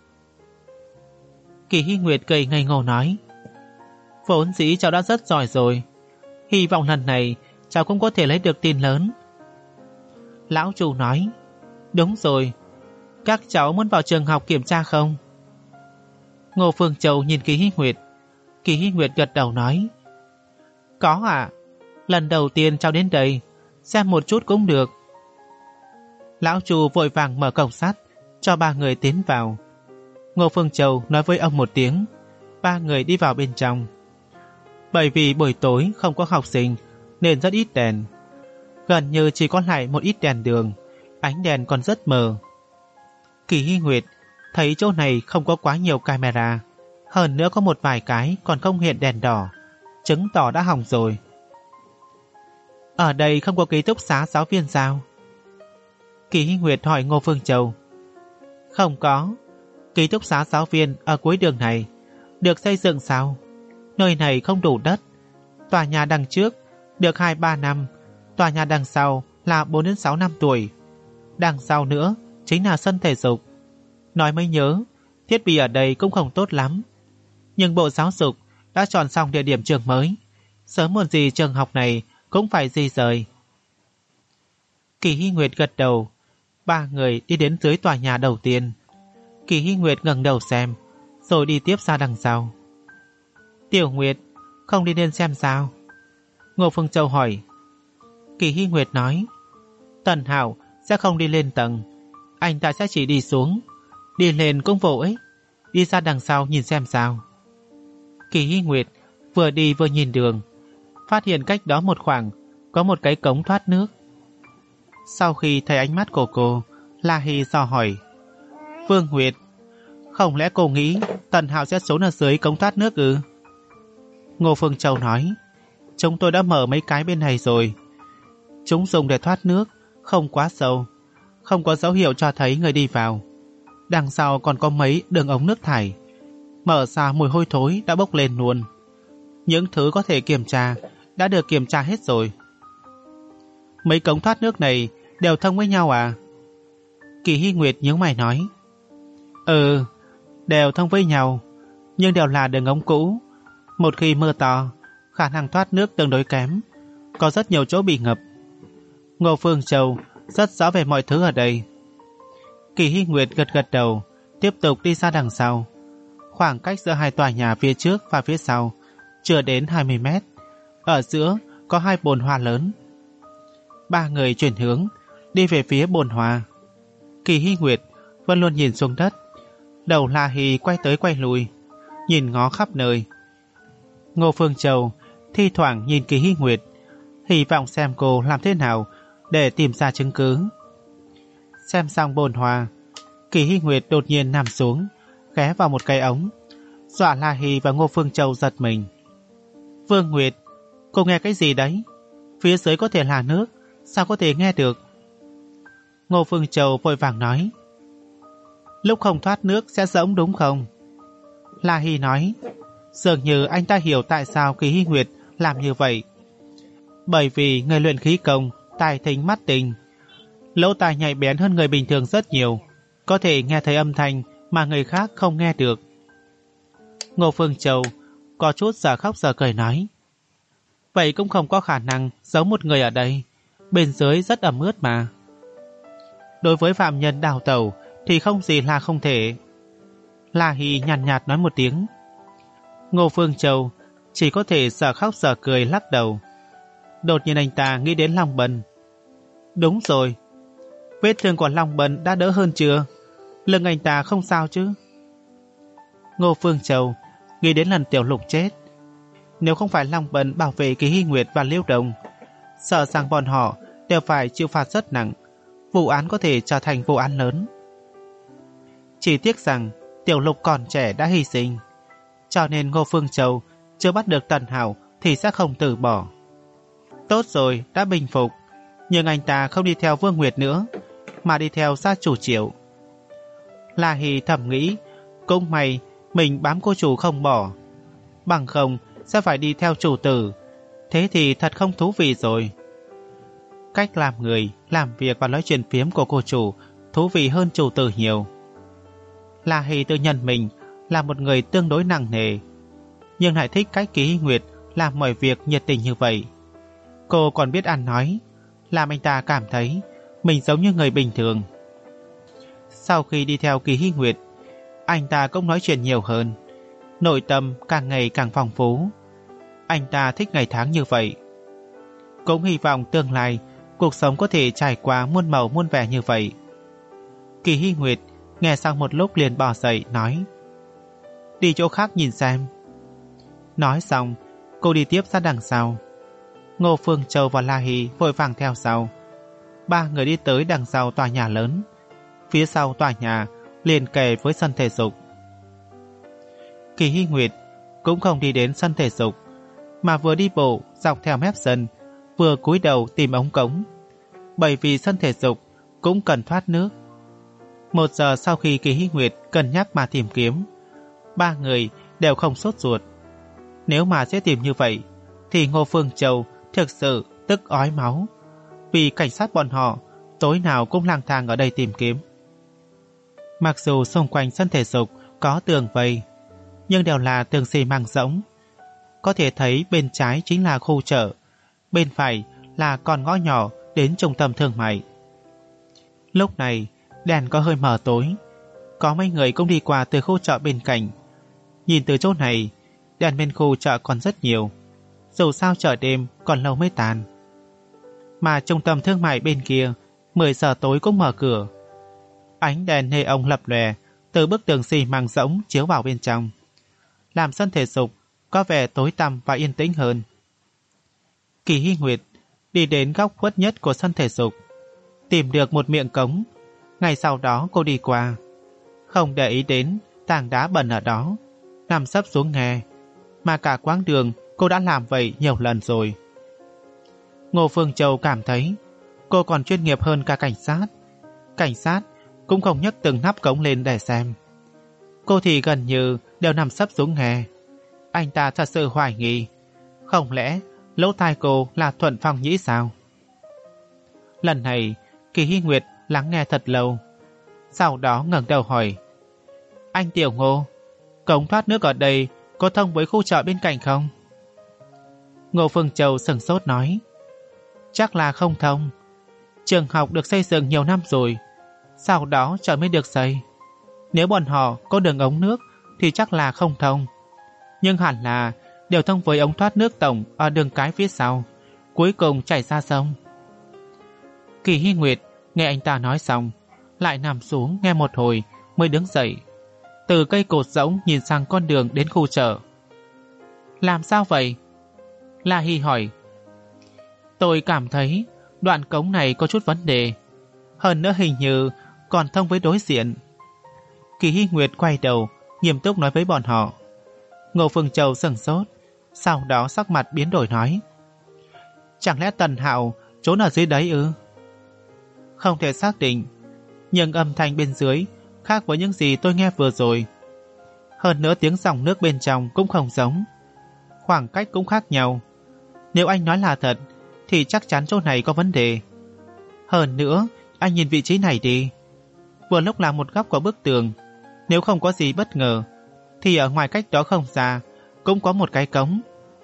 Kỳ Hy Nguyệt cười ngây ngô nói: Vốn dĩ cháu đã rất giỏi rồi, hy vọng lần này cháu cũng có thể lấy được tin lớn. Lão Chu nói: Đúng rồi, các cháu muốn vào trường học kiểm tra không? Ngô Phương Châu nhìn Kỳ Hy Nguyệt. Kỳ Hy Nguyệt gật đầu nói: Có ạ, lần đầu tiên cháu đến đây, xem một chút cũng được. Lão Chu vội vàng mở cổng sắt cho ba người tiến vào. Ngô Phương Châu nói với ông một tiếng, ba người đi vào bên trong. Bởi vì buổi tối không có học sinh nên rất ít đèn, gần như chỉ có lại một ít đèn đường, ánh đèn còn rất mờ. Kỳ Hy Nguyệt thấy chỗ này không có quá nhiều camera, hơn nữa có một vài cái còn không hiện đèn đỏ, chứng tỏ đã hỏng rồi. Ở đây không có ký túc xá giáo viên sao? Kỳ Hy Nguyệt hỏi Ngô Phương Châu. Không có, ký túc xá giáo viên ở cuối đường này được xây dựng sao? Nơi này không đủ đất. Tòa nhà đằng trước được hai ba năm, tòa nhà đằng sau là bốn đến sáu năm tuổi. Đằng sau nữa chính là sân thể dục. Nói mới nhớ, thiết bị ở đây cũng không tốt lắm. Nhưng Bộ Giáo dục đã chọn xong địa điểm trường mới, sớm muộn gì trường học này cũng phải di rời. Kỳ Hy Nguyệt gật đầu. Ba người đi đến dưới tòa nhà đầu tiên. Kỳ Hy Nguyệt ngẩng đầu xem, rồi đi tiếp ra đằng sau. Tiểu Nguyệt, không đi lên xem sao? Ngô Phương Châu hỏi. Kỳ Hy Nguyệt nói: Tần Hảo sẽ không đi lên tầng, anh ta sẽ chỉ đi xuống. Đi lên cũng vô ích, đi ra đằng sau nhìn xem sao. Kỳ Hy Nguyệt vừa đi vừa nhìn đường, phát hiện cách đó một khoảng có một cái cống thoát nước. Sau khi thấy ánh mắt của cô, La Hy dò hỏi: Vương Nguyệt, không lẽ cô nghĩ Tần Hạo sẽ trốn ở dưới cống thoát nước ư? Ngô Phương Châu nói: Chúng tôi đã mở mấy cái bên này rồi. Chúng dùng để thoát nước, không quá sâu, không có dấu hiệu cho thấy người đi vào. Đằng sau còn có mấy đường ống nước thải, mở ra mùi hôi thối đã bốc lên luôn. Những thứ có thể kiểm tra đã được kiểm tra hết rồi. Mấy cống thoát nước này đều thông với nhau à? Kỳ Hy Nguyệt nhướng mày nói: Ừ, đều thông với nhau, nhưng đều là đường ống cũ. Một khi mưa to, khả năng thoát nước tương đối kém, có rất nhiều chỗ bị ngập. Ngô Phương Châu rất rõ về mọi thứ ở đây. Kỳ Hy Nguyệt gật gật đầu, tiếp tục đi ra đằng sau. Khoảng cách giữa hai tòa nhà phía trước và phía sau chưa đến hai mươi mét. Ở giữa có hai bồn hoa lớn. Ba người chuyển hướng, đi về phía bồn hoa. Kỳ Hy Nguyệt vẫn luôn nhìn xuống đất. Đầu La Hì quay tới quay lui, nhìn ngó khắp nơi. Ngô Phương Châu thi thoảng nhìn Kỳ Hy Nguyệt, hy vọng xem cô làm thế nào để tìm ra chứng cứ. Xem xong bồn hoa, Kỳ Hy Nguyệt đột nhiên nằm xuống, ghé vào một cái ống, dọa La Hì và Ngô Phương Châu giật mình. Vương Nguyệt, cô nghe cái gì đấy? Phía dưới có thể là nước, sao có thể nghe được? Ngô Phương Châu vội vàng nói: Lúc không thoát nước sẽ rỗng đúng không? La Hì nói: Dường như anh ta hiểu tại sao Kỳ Hy Nguyệt làm như vậy. Bởi vì người luyện khí công tài thính mắt tinh, lỗ tai nhạy bén hơn người bình thường rất nhiều, có thể nghe thấy âm thanh mà người khác không nghe được. Ngô Phương Châu có chút giờ khóc giờ cười nói: Vậy cũng không có khả năng giấu một người ở đây, bên dưới rất ẩm ướt mà. Đối với phạm nhân đào tẩu thì không gì là không thể. La Hì nhàn nhạt, nhạt nói một tiếng. Ngô Phương Châu chỉ có thể giờ khóc giờ cười lắc đầu. Đột nhiên anh ta nghĩ đến Long Bân. Đúng rồi, vết thương của Long Bân đã đỡ hơn chưa? Lưng anh ta không sao chứ? Ngô Phương Châu nghĩ đến lần Tiểu Lục chết. Nếu không phải Long Bân bảo vệ Kỳ Hy Nguyệt và Liễu Đồng, sợ rằng bọn họ đều phải chịu phạt rất nặng, vụ án có thể trở thành vụ án lớn. Chỉ tiếc rằng Tiểu Lục còn trẻ đã hy sinh, cho nên Ngô Phương Châu chưa bắt được Tần Hạo thì sẽ không từ bỏ. Tốt rồi, đã bình phục, nhưng anh ta không đi theo Vương Nguyệt nữa, mà đi theo gia chủ Triệu. La Hỷ thầm nghĩ, cũng may mình bám cô chủ không bỏ, bằng không sẽ phải đi theo chủ tử, thế thì thật không thú vị rồi. Cách làm người, làm việc và nói chuyện phiếm của cô chủ thú vị hơn chủ tử nhiều. La Hỷ tự nhận mình là một người tương đối nặng nề, nhưng lại thích cách Kỳ Hy Nguyệt làm mọi việc nhiệt tình như vậy. Cô còn biết ăn nói, làm anh ta cảm thấy mình giống như người bình thường. Sau khi đi theo Kỳ Hy Nguyệt, anh ta cũng nói chuyện nhiều hơn, nội tâm càng ngày càng phong phú. Anh ta thích ngày tháng như vậy, cũng hy vọng tương lai cuộc sống có thể trải qua muôn màu muôn vẻ như vậy. Kỳ Hy Nguyệt nghe xong một lúc liền bò dậy nói, đi chỗ khác nhìn xem. Nói xong, cô đi tiếp ra đằng sau. Ngô Phương Châu và La Hỷ vội vàng theo sau. Ba người đi tới đằng sau tòa nhà lớn. Phía sau tòa nhà liền kề với sân thể dục. Kỳ Hy Nguyệt cũng không đi đến sân thể dục, mà vừa đi bộ dọc theo mép sân, vừa cúi đầu tìm ống cống, bởi vì sân thể dục cũng cần thoát nước. Một giờ sau khi Kỳ Hy Nguyệt cân nhắc mà tìm kiếm, ba người đều không sốt ruột. Nếu mà sẽ tìm như vậy thì Ngô Phương Châu thực sự tức ói máu, vì cảnh sát bọn họ tối nào cũng lang thang ở đây tìm kiếm. Mặc dù xung quanh sân thể dục có tường vây, nhưng đều là tường xi măng rỗng. Có thể thấy bên trái chính là khu chợ, bên phải là con ngõ nhỏ đến trung tâm thương mại. Lúc này đèn có hơi mờ tối, có mấy người cũng đi qua từ khu chợ bên cạnh. Nhìn từ chỗ này, đèn bên khu chợ còn rất nhiều, dù sao chợ đêm còn lâu mới tàn. Mà trung tâm thương mại bên kia mười giờ tối cũng mở cửa. Ánh đèn neon lập lòe từ bức tường xi măng rỗng chiếu vào bên trong, làm sân thể dục có vẻ tối tăm và yên tĩnh hơn. Kỳ Hy Nguyệt đi đến góc khuất nhất của sân thể dục, tìm được một miệng cống. Ngay sau đó cô đi qua, không để ý đến tảng đá bẩn ở đó, nằm sấp xuống nghe, mà cả quãng đường cô đã làm vậy nhiều lần rồi. Ngô Phương Châu cảm thấy cô còn chuyên nghiệp hơn cả cảnh sát. Cảnh sát cũng không nhấc từng nắp cống lên để xem, cô thì gần như đều nằm sấp xuống nghe. Anh ta thật sự hoài nghi, không lẽ lỗ tai cô là thuận phong nhĩ sao? Lần này Kỳ Hy Nguyệt lắng nghe thật lâu, sau đó ngẩng đầu hỏi, anh Tiểu Ngô, cống thoát nước ở đây có thông với khu chợ bên cạnh không? Ngô Phương Châu sửng sốt nói, chắc là không thông. Trường học được xây dựng nhiều năm rồi, sau đó chợ mới được xây. Nếu bọn họ có đường ống nước thì chắc là không thông, nhưng hẳn là đều thông với ống thoát nước tổng ở đường cái phía sau, cuối cùng chảy ra sông. Kỳ Hy Nguyệt nghe anh ta nói xong, lại nằm xuống nghe một hồi mới đứng dậy, từ cây cột rỗng nhìn sang con đường đến khu chợ. Làm sao vậy? La Hỷ hỏi. Tôi cảm thấy đoạn cống này có chút vấn đề, hơn nữa hình như còn thông với đối diện. Kỳ Hy Nguyệt quay đầu nghiêm túc nói với bọn họ. Ngô Phương Châu sửng sốt, sau đó sắc mặt biến đổi nói, chẳng lẽ Tần Hạo trốn ở dưới đấy ư? Không thể xác định, nhưng âm thanh bên dưới khác với những gì tôi nghe vừa rồi. Hơn nữa tiếng dòng nước bên trong cũng không giống, khoảng cách cũng khác nhau. Nếu anh nói là thật thì chắc chắn chỗ này có vấn đề. Hơn nữa, anh nhìn vị trí này đi, vừa lúc là một góc của bức tường. Nếu không có gì bất ngờ thì ở ngoài cách đó không xa cũng có một cái cống.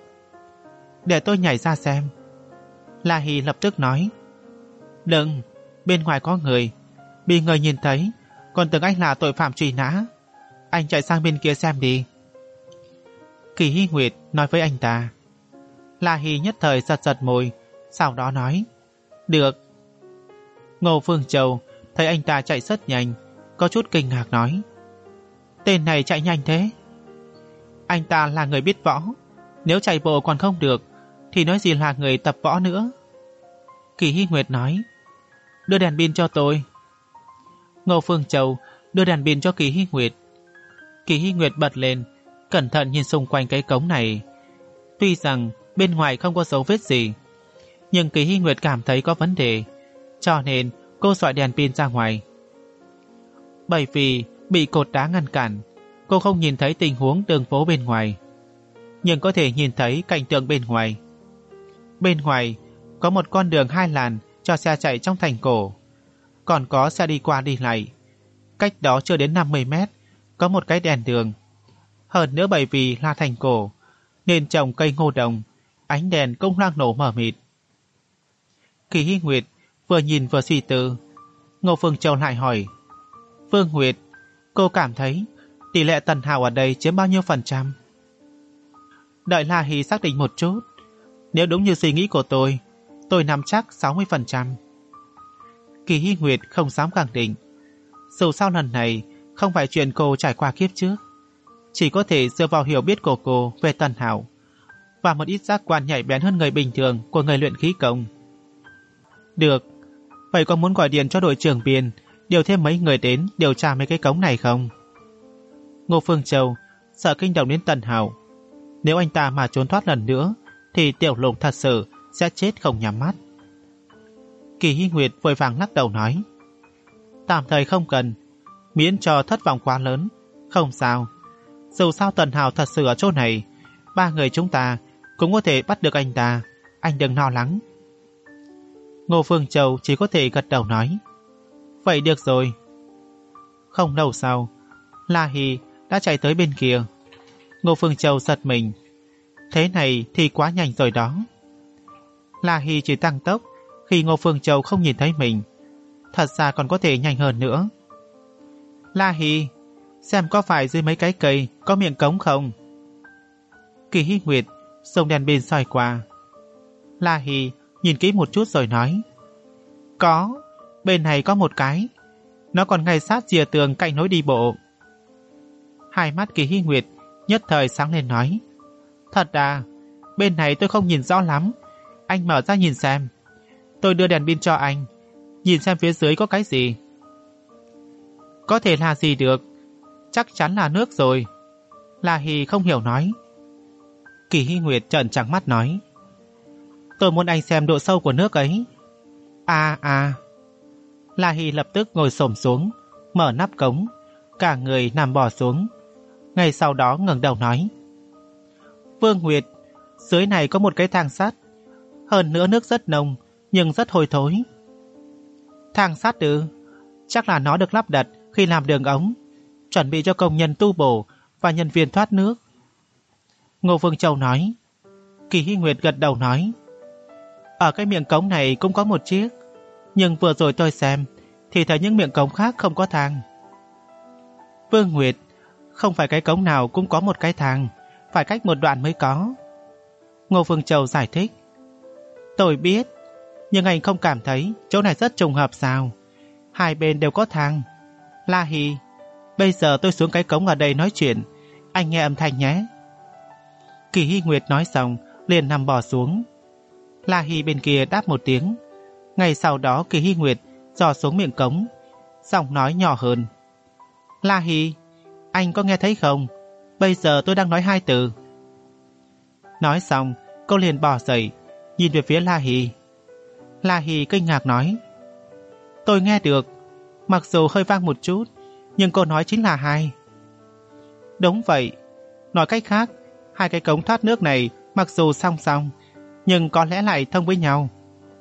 Để tôi nhảy ra xem. La Hỷ lập tức nói. Đừng, bên ngoài có người, bị người nhìn thấy còn tưởng anh là tội phạm truy nã. Anh chạy sang bên kia xem đi. Kỳ Hy Nguyệt nói với anh ta. La Hỷ nhất thời giật giật môi, sau đó nói, được. Ngô Phương Châu thấy anh ta chạy rất nhanh, có chút kinh ngạc nói, tên này chạy nhanh thế? Anh ta là người biết võ, Nếu chạy bộ còn không được thì nói gì là người tập võ nữa. Kỳ Hy Nguyệt nói, đưa đèn pin cho tôi. Ngô Phương Châu đưa đèn pin cho Kỳ Hy Nguyệt. Kỳ Hy Nguyệt bật lên, cẩn thận nhìn xung quanh cái cống này. Tuy rằng bên ngoài không có dấu vết gì, nhưng Kỳ Hy Nguyệt cảm thấy có vấn đề, cho nên cô dọi đèn pin ra ngoài. Bởi vì bị cột đá ngăn cản, cô không nhìn thấy tình huống đường phố bên ngoài, nhưng có thể nhìn thấy cảnh tượng bên ngoài. Bên ngoài có một con đường hai làn cho xe chạy trong thành cổ, còn có xe đi qua đi lại. Cách đó chưa đến năm mươi mét có một cái đèn đường. Hơn nữa bởi vì là thành cổ nên trồng cây ngô đồng, ánh đèn cũng loang nổ mờ mịt. Kỳ Hy Nguyệt vừa nhìn vừa suy tư. Ngô Phương Châu lại hỏi, Phương Nguyệt, cô cảm thấy tỷ lệ Tần Hạo ở đây chiếm bao nhiêu phần trăm? Đợi La Hy xác định một chút. Nếu đúng như suy nghĩ của tôi, tôi nắm chắc sáu mươi phần trăm. Kỳ Hy Nguyệt không dám khẳng định. Dù sao lần này không phải chuyện cô trải qua kiếp trước, chỉ có thể dựa vào hiểu biết của cô về Tần Hạo và một ít giác quan nhạy bén hơn người bình thường của người luyện khí công. Được, vậy có muốn gọi điện cho đội trưởng Biên điều thêm mấy người đến điều tra mấy cái cống này không? Ngô Phương Châu sợ kinh động đến Tần Hạo. Nếu anh ta mà trốn thoát lần nữa thì Tiểu Lục thật sự sẽ chết không nhắm mắt. Kỳ Hy Nguyệt vội vàng lắc đầu nói, tạm thời không cần, miễn cho thất vọng quá lớn. Không sao, dù sao Tần Hạo thật sự ở chỗ này, ba người chúng ta cũng có thể bắt được anh ta. Anh đừng lo lắng. Ngô Phương Châu chỉ có thể gật đầu nói, vậy được rồi. Không lâu sau, La Hy đã chạy tới bên kia. Ngô Phương Châu giật mình, thế này thì quá nhanh rồi đó. La Hy chỉ tăng tốc khi Ngô Phương Châu không nhìn thấy mình, thật ra còn có thể nhanh hơn nữa. La Hy, xem có phải dưới mấy cái cây có miệng cống không? Kỳ Hy Nguyệt dùng đèn pin soi qua. La Hy nhìn kỹ một chút rồi nói, có, bên này có một cái, nó còn ngay sát rìa tường cạnh lối đi bộ. Hai mắt Kỳ Hy Nguyệt nhất thời sáng lên nói, thật à, bên này tôi không nhìn rõ lắm, anh mở ra nhìn xem. Tôi đưa đèn pin cho anh, nhìn xem phía dưới có cái gì. Có thể là gì được, chắc chắn là nước rồi. La Hy không hiểu nói. Kỳ Hy Nguyệt trợn trắng mắt nói, tôi muốn anh xem độ sâu của nước ấy. À à. La Hy lập tức ngồi xổm xuống, mở nắp cống, cả người nằm bò xuống. Ngay sau đó ngẩng đầu nói, Vương Nguyệt, dưới này có một cái thang sắt, hơn nữa nước rất nồng nhưng rất hôi thối. Thang sắt ư? Chắc là nó được lắp đặt khi làm đường ống, chuẩn bị cho công nhân tu bổ và nhân viên thoát nước. Ngô Phương Châu nói. Kỳ Hy Nguyệt gật đầu nói, ở cái miệng cống này cũng có một chiếc, nhưng vừa rồi tôi xem thì thấy những miệng cống khác không có thang. Vương Nguyệt, không phải cái cống nào cũng có một cái thang, phải cách một đoạn mới có. Ngô Phương Châu giải thích. Tôi biết, nhưng anh không cảm thấy chỗ này rất trùng hợp sao? Hai bên đều có thang. La Hy, bây giờ tôi xuống cái cống ở đây nói chuyện, anh nghe âm thanh nhé. Kỳ Hy Nguyệt nói xong liền nằm bò xuống. La Hy bên kia đáp một tiếng. Ngay sau đó Kỳ Hy Nguyệt dò xuống miệng cống, giọng nói nhỏ hơn. La Hy, anh có nghe thấy không? Bây giờ tôi đang nói hai từ. Nói xong cô liền bò dậy, nhìn về phía La Hy. La Hy kinh ngạc nói, tôi nghe được, mặc dù hơi vang một chút, nhưng cô nói chính là hai. Đúng vậy, nói cách khác, hai cái cống thoát nước này mặc dù song song, nhưng có lẽ lại thông với nhau.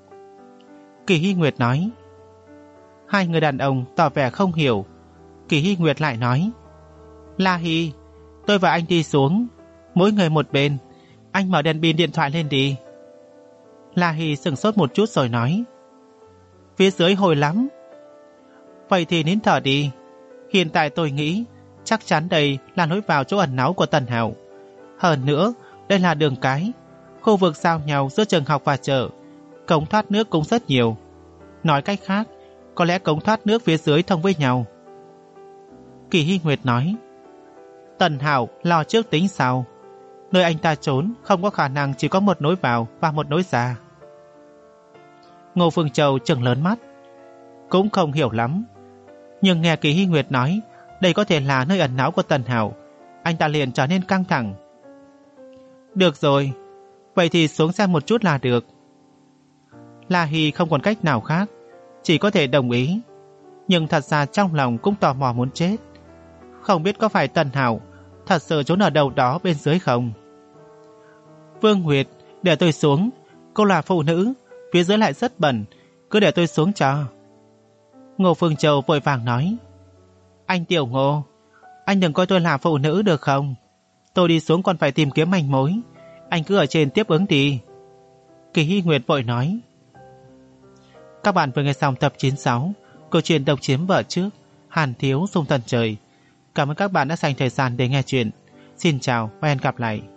Kỳ Hy Nguyệt nói. Hai người đàn ông tỏ vẻ không hiểu. Kỳ Hy Nguyệt lại nói, La Hy, tôi và anh đi xuống, mỗi người một bên, anh mở đèn pin điện thoại lên đi. La Hy sửng sốt một chút rồi nói, phía dưới hồi lắm. Vậy thì nín thở đi. Hiện tại tôi nghĩ chắc chắn đây là lối vào chỗ ẩn náu của Tần Hạo. Hơn nữa, đây là đường cái, khu vực giao nhau giữa trường học và chợ, cống thoát nước cũng rất nhiều. Nói cách khác, có lẽ cống thoát nước phía dưới thông với nhau. Kỳ Hy Nguyệt nói, Tần Hạo lo trước tính sau. Nơi anh ta trốn không có khả năng chỉ có một lối vào và một lối ra. Ngô Phương Châu trừng lớn mắt, cũng không hiểu lắm. Nhưng nghe Kỳ Hy Nguyệt nói đây có thể là nơi ẩn náu của Tần Hảo, anh ta liền trở nên căng thẳng. Được rồi, vậy thì xuống xem một chút là được. La Hy không còn cách nào khác, chỉ có thể đồng ý. Nhưng thật ra trong lòng cũng tò mò muốn chết. Không biết có phải Tần Hảo thật sự trốn ở đâu đó bên dưới không? Vương Nguyệt, để tôi xuống. Cô là phụ nữ, phía dưới lại rất bẩn, cứ để tôi xuống cho. Ngô Phương Châu vội vàng nói. Anh Tiểu Ngô, anh đừng coi tôi là phụ nữ được không? Tôi đi xuống còn phải tìm kiếm manh mối, anh cứ ở trên tiếp ứng đi. Kỳ Hy Nguyệt vội nói. Các bạn vừa nghe xong tập chín mươi sáu câu chuyện độc chiếm vợ trước, Hàn Thiếu Dung Thần Trời. Cảm ơn các bạn đã dành thời gian để nghe chuyện. Xin chào và hẹn gặp lại.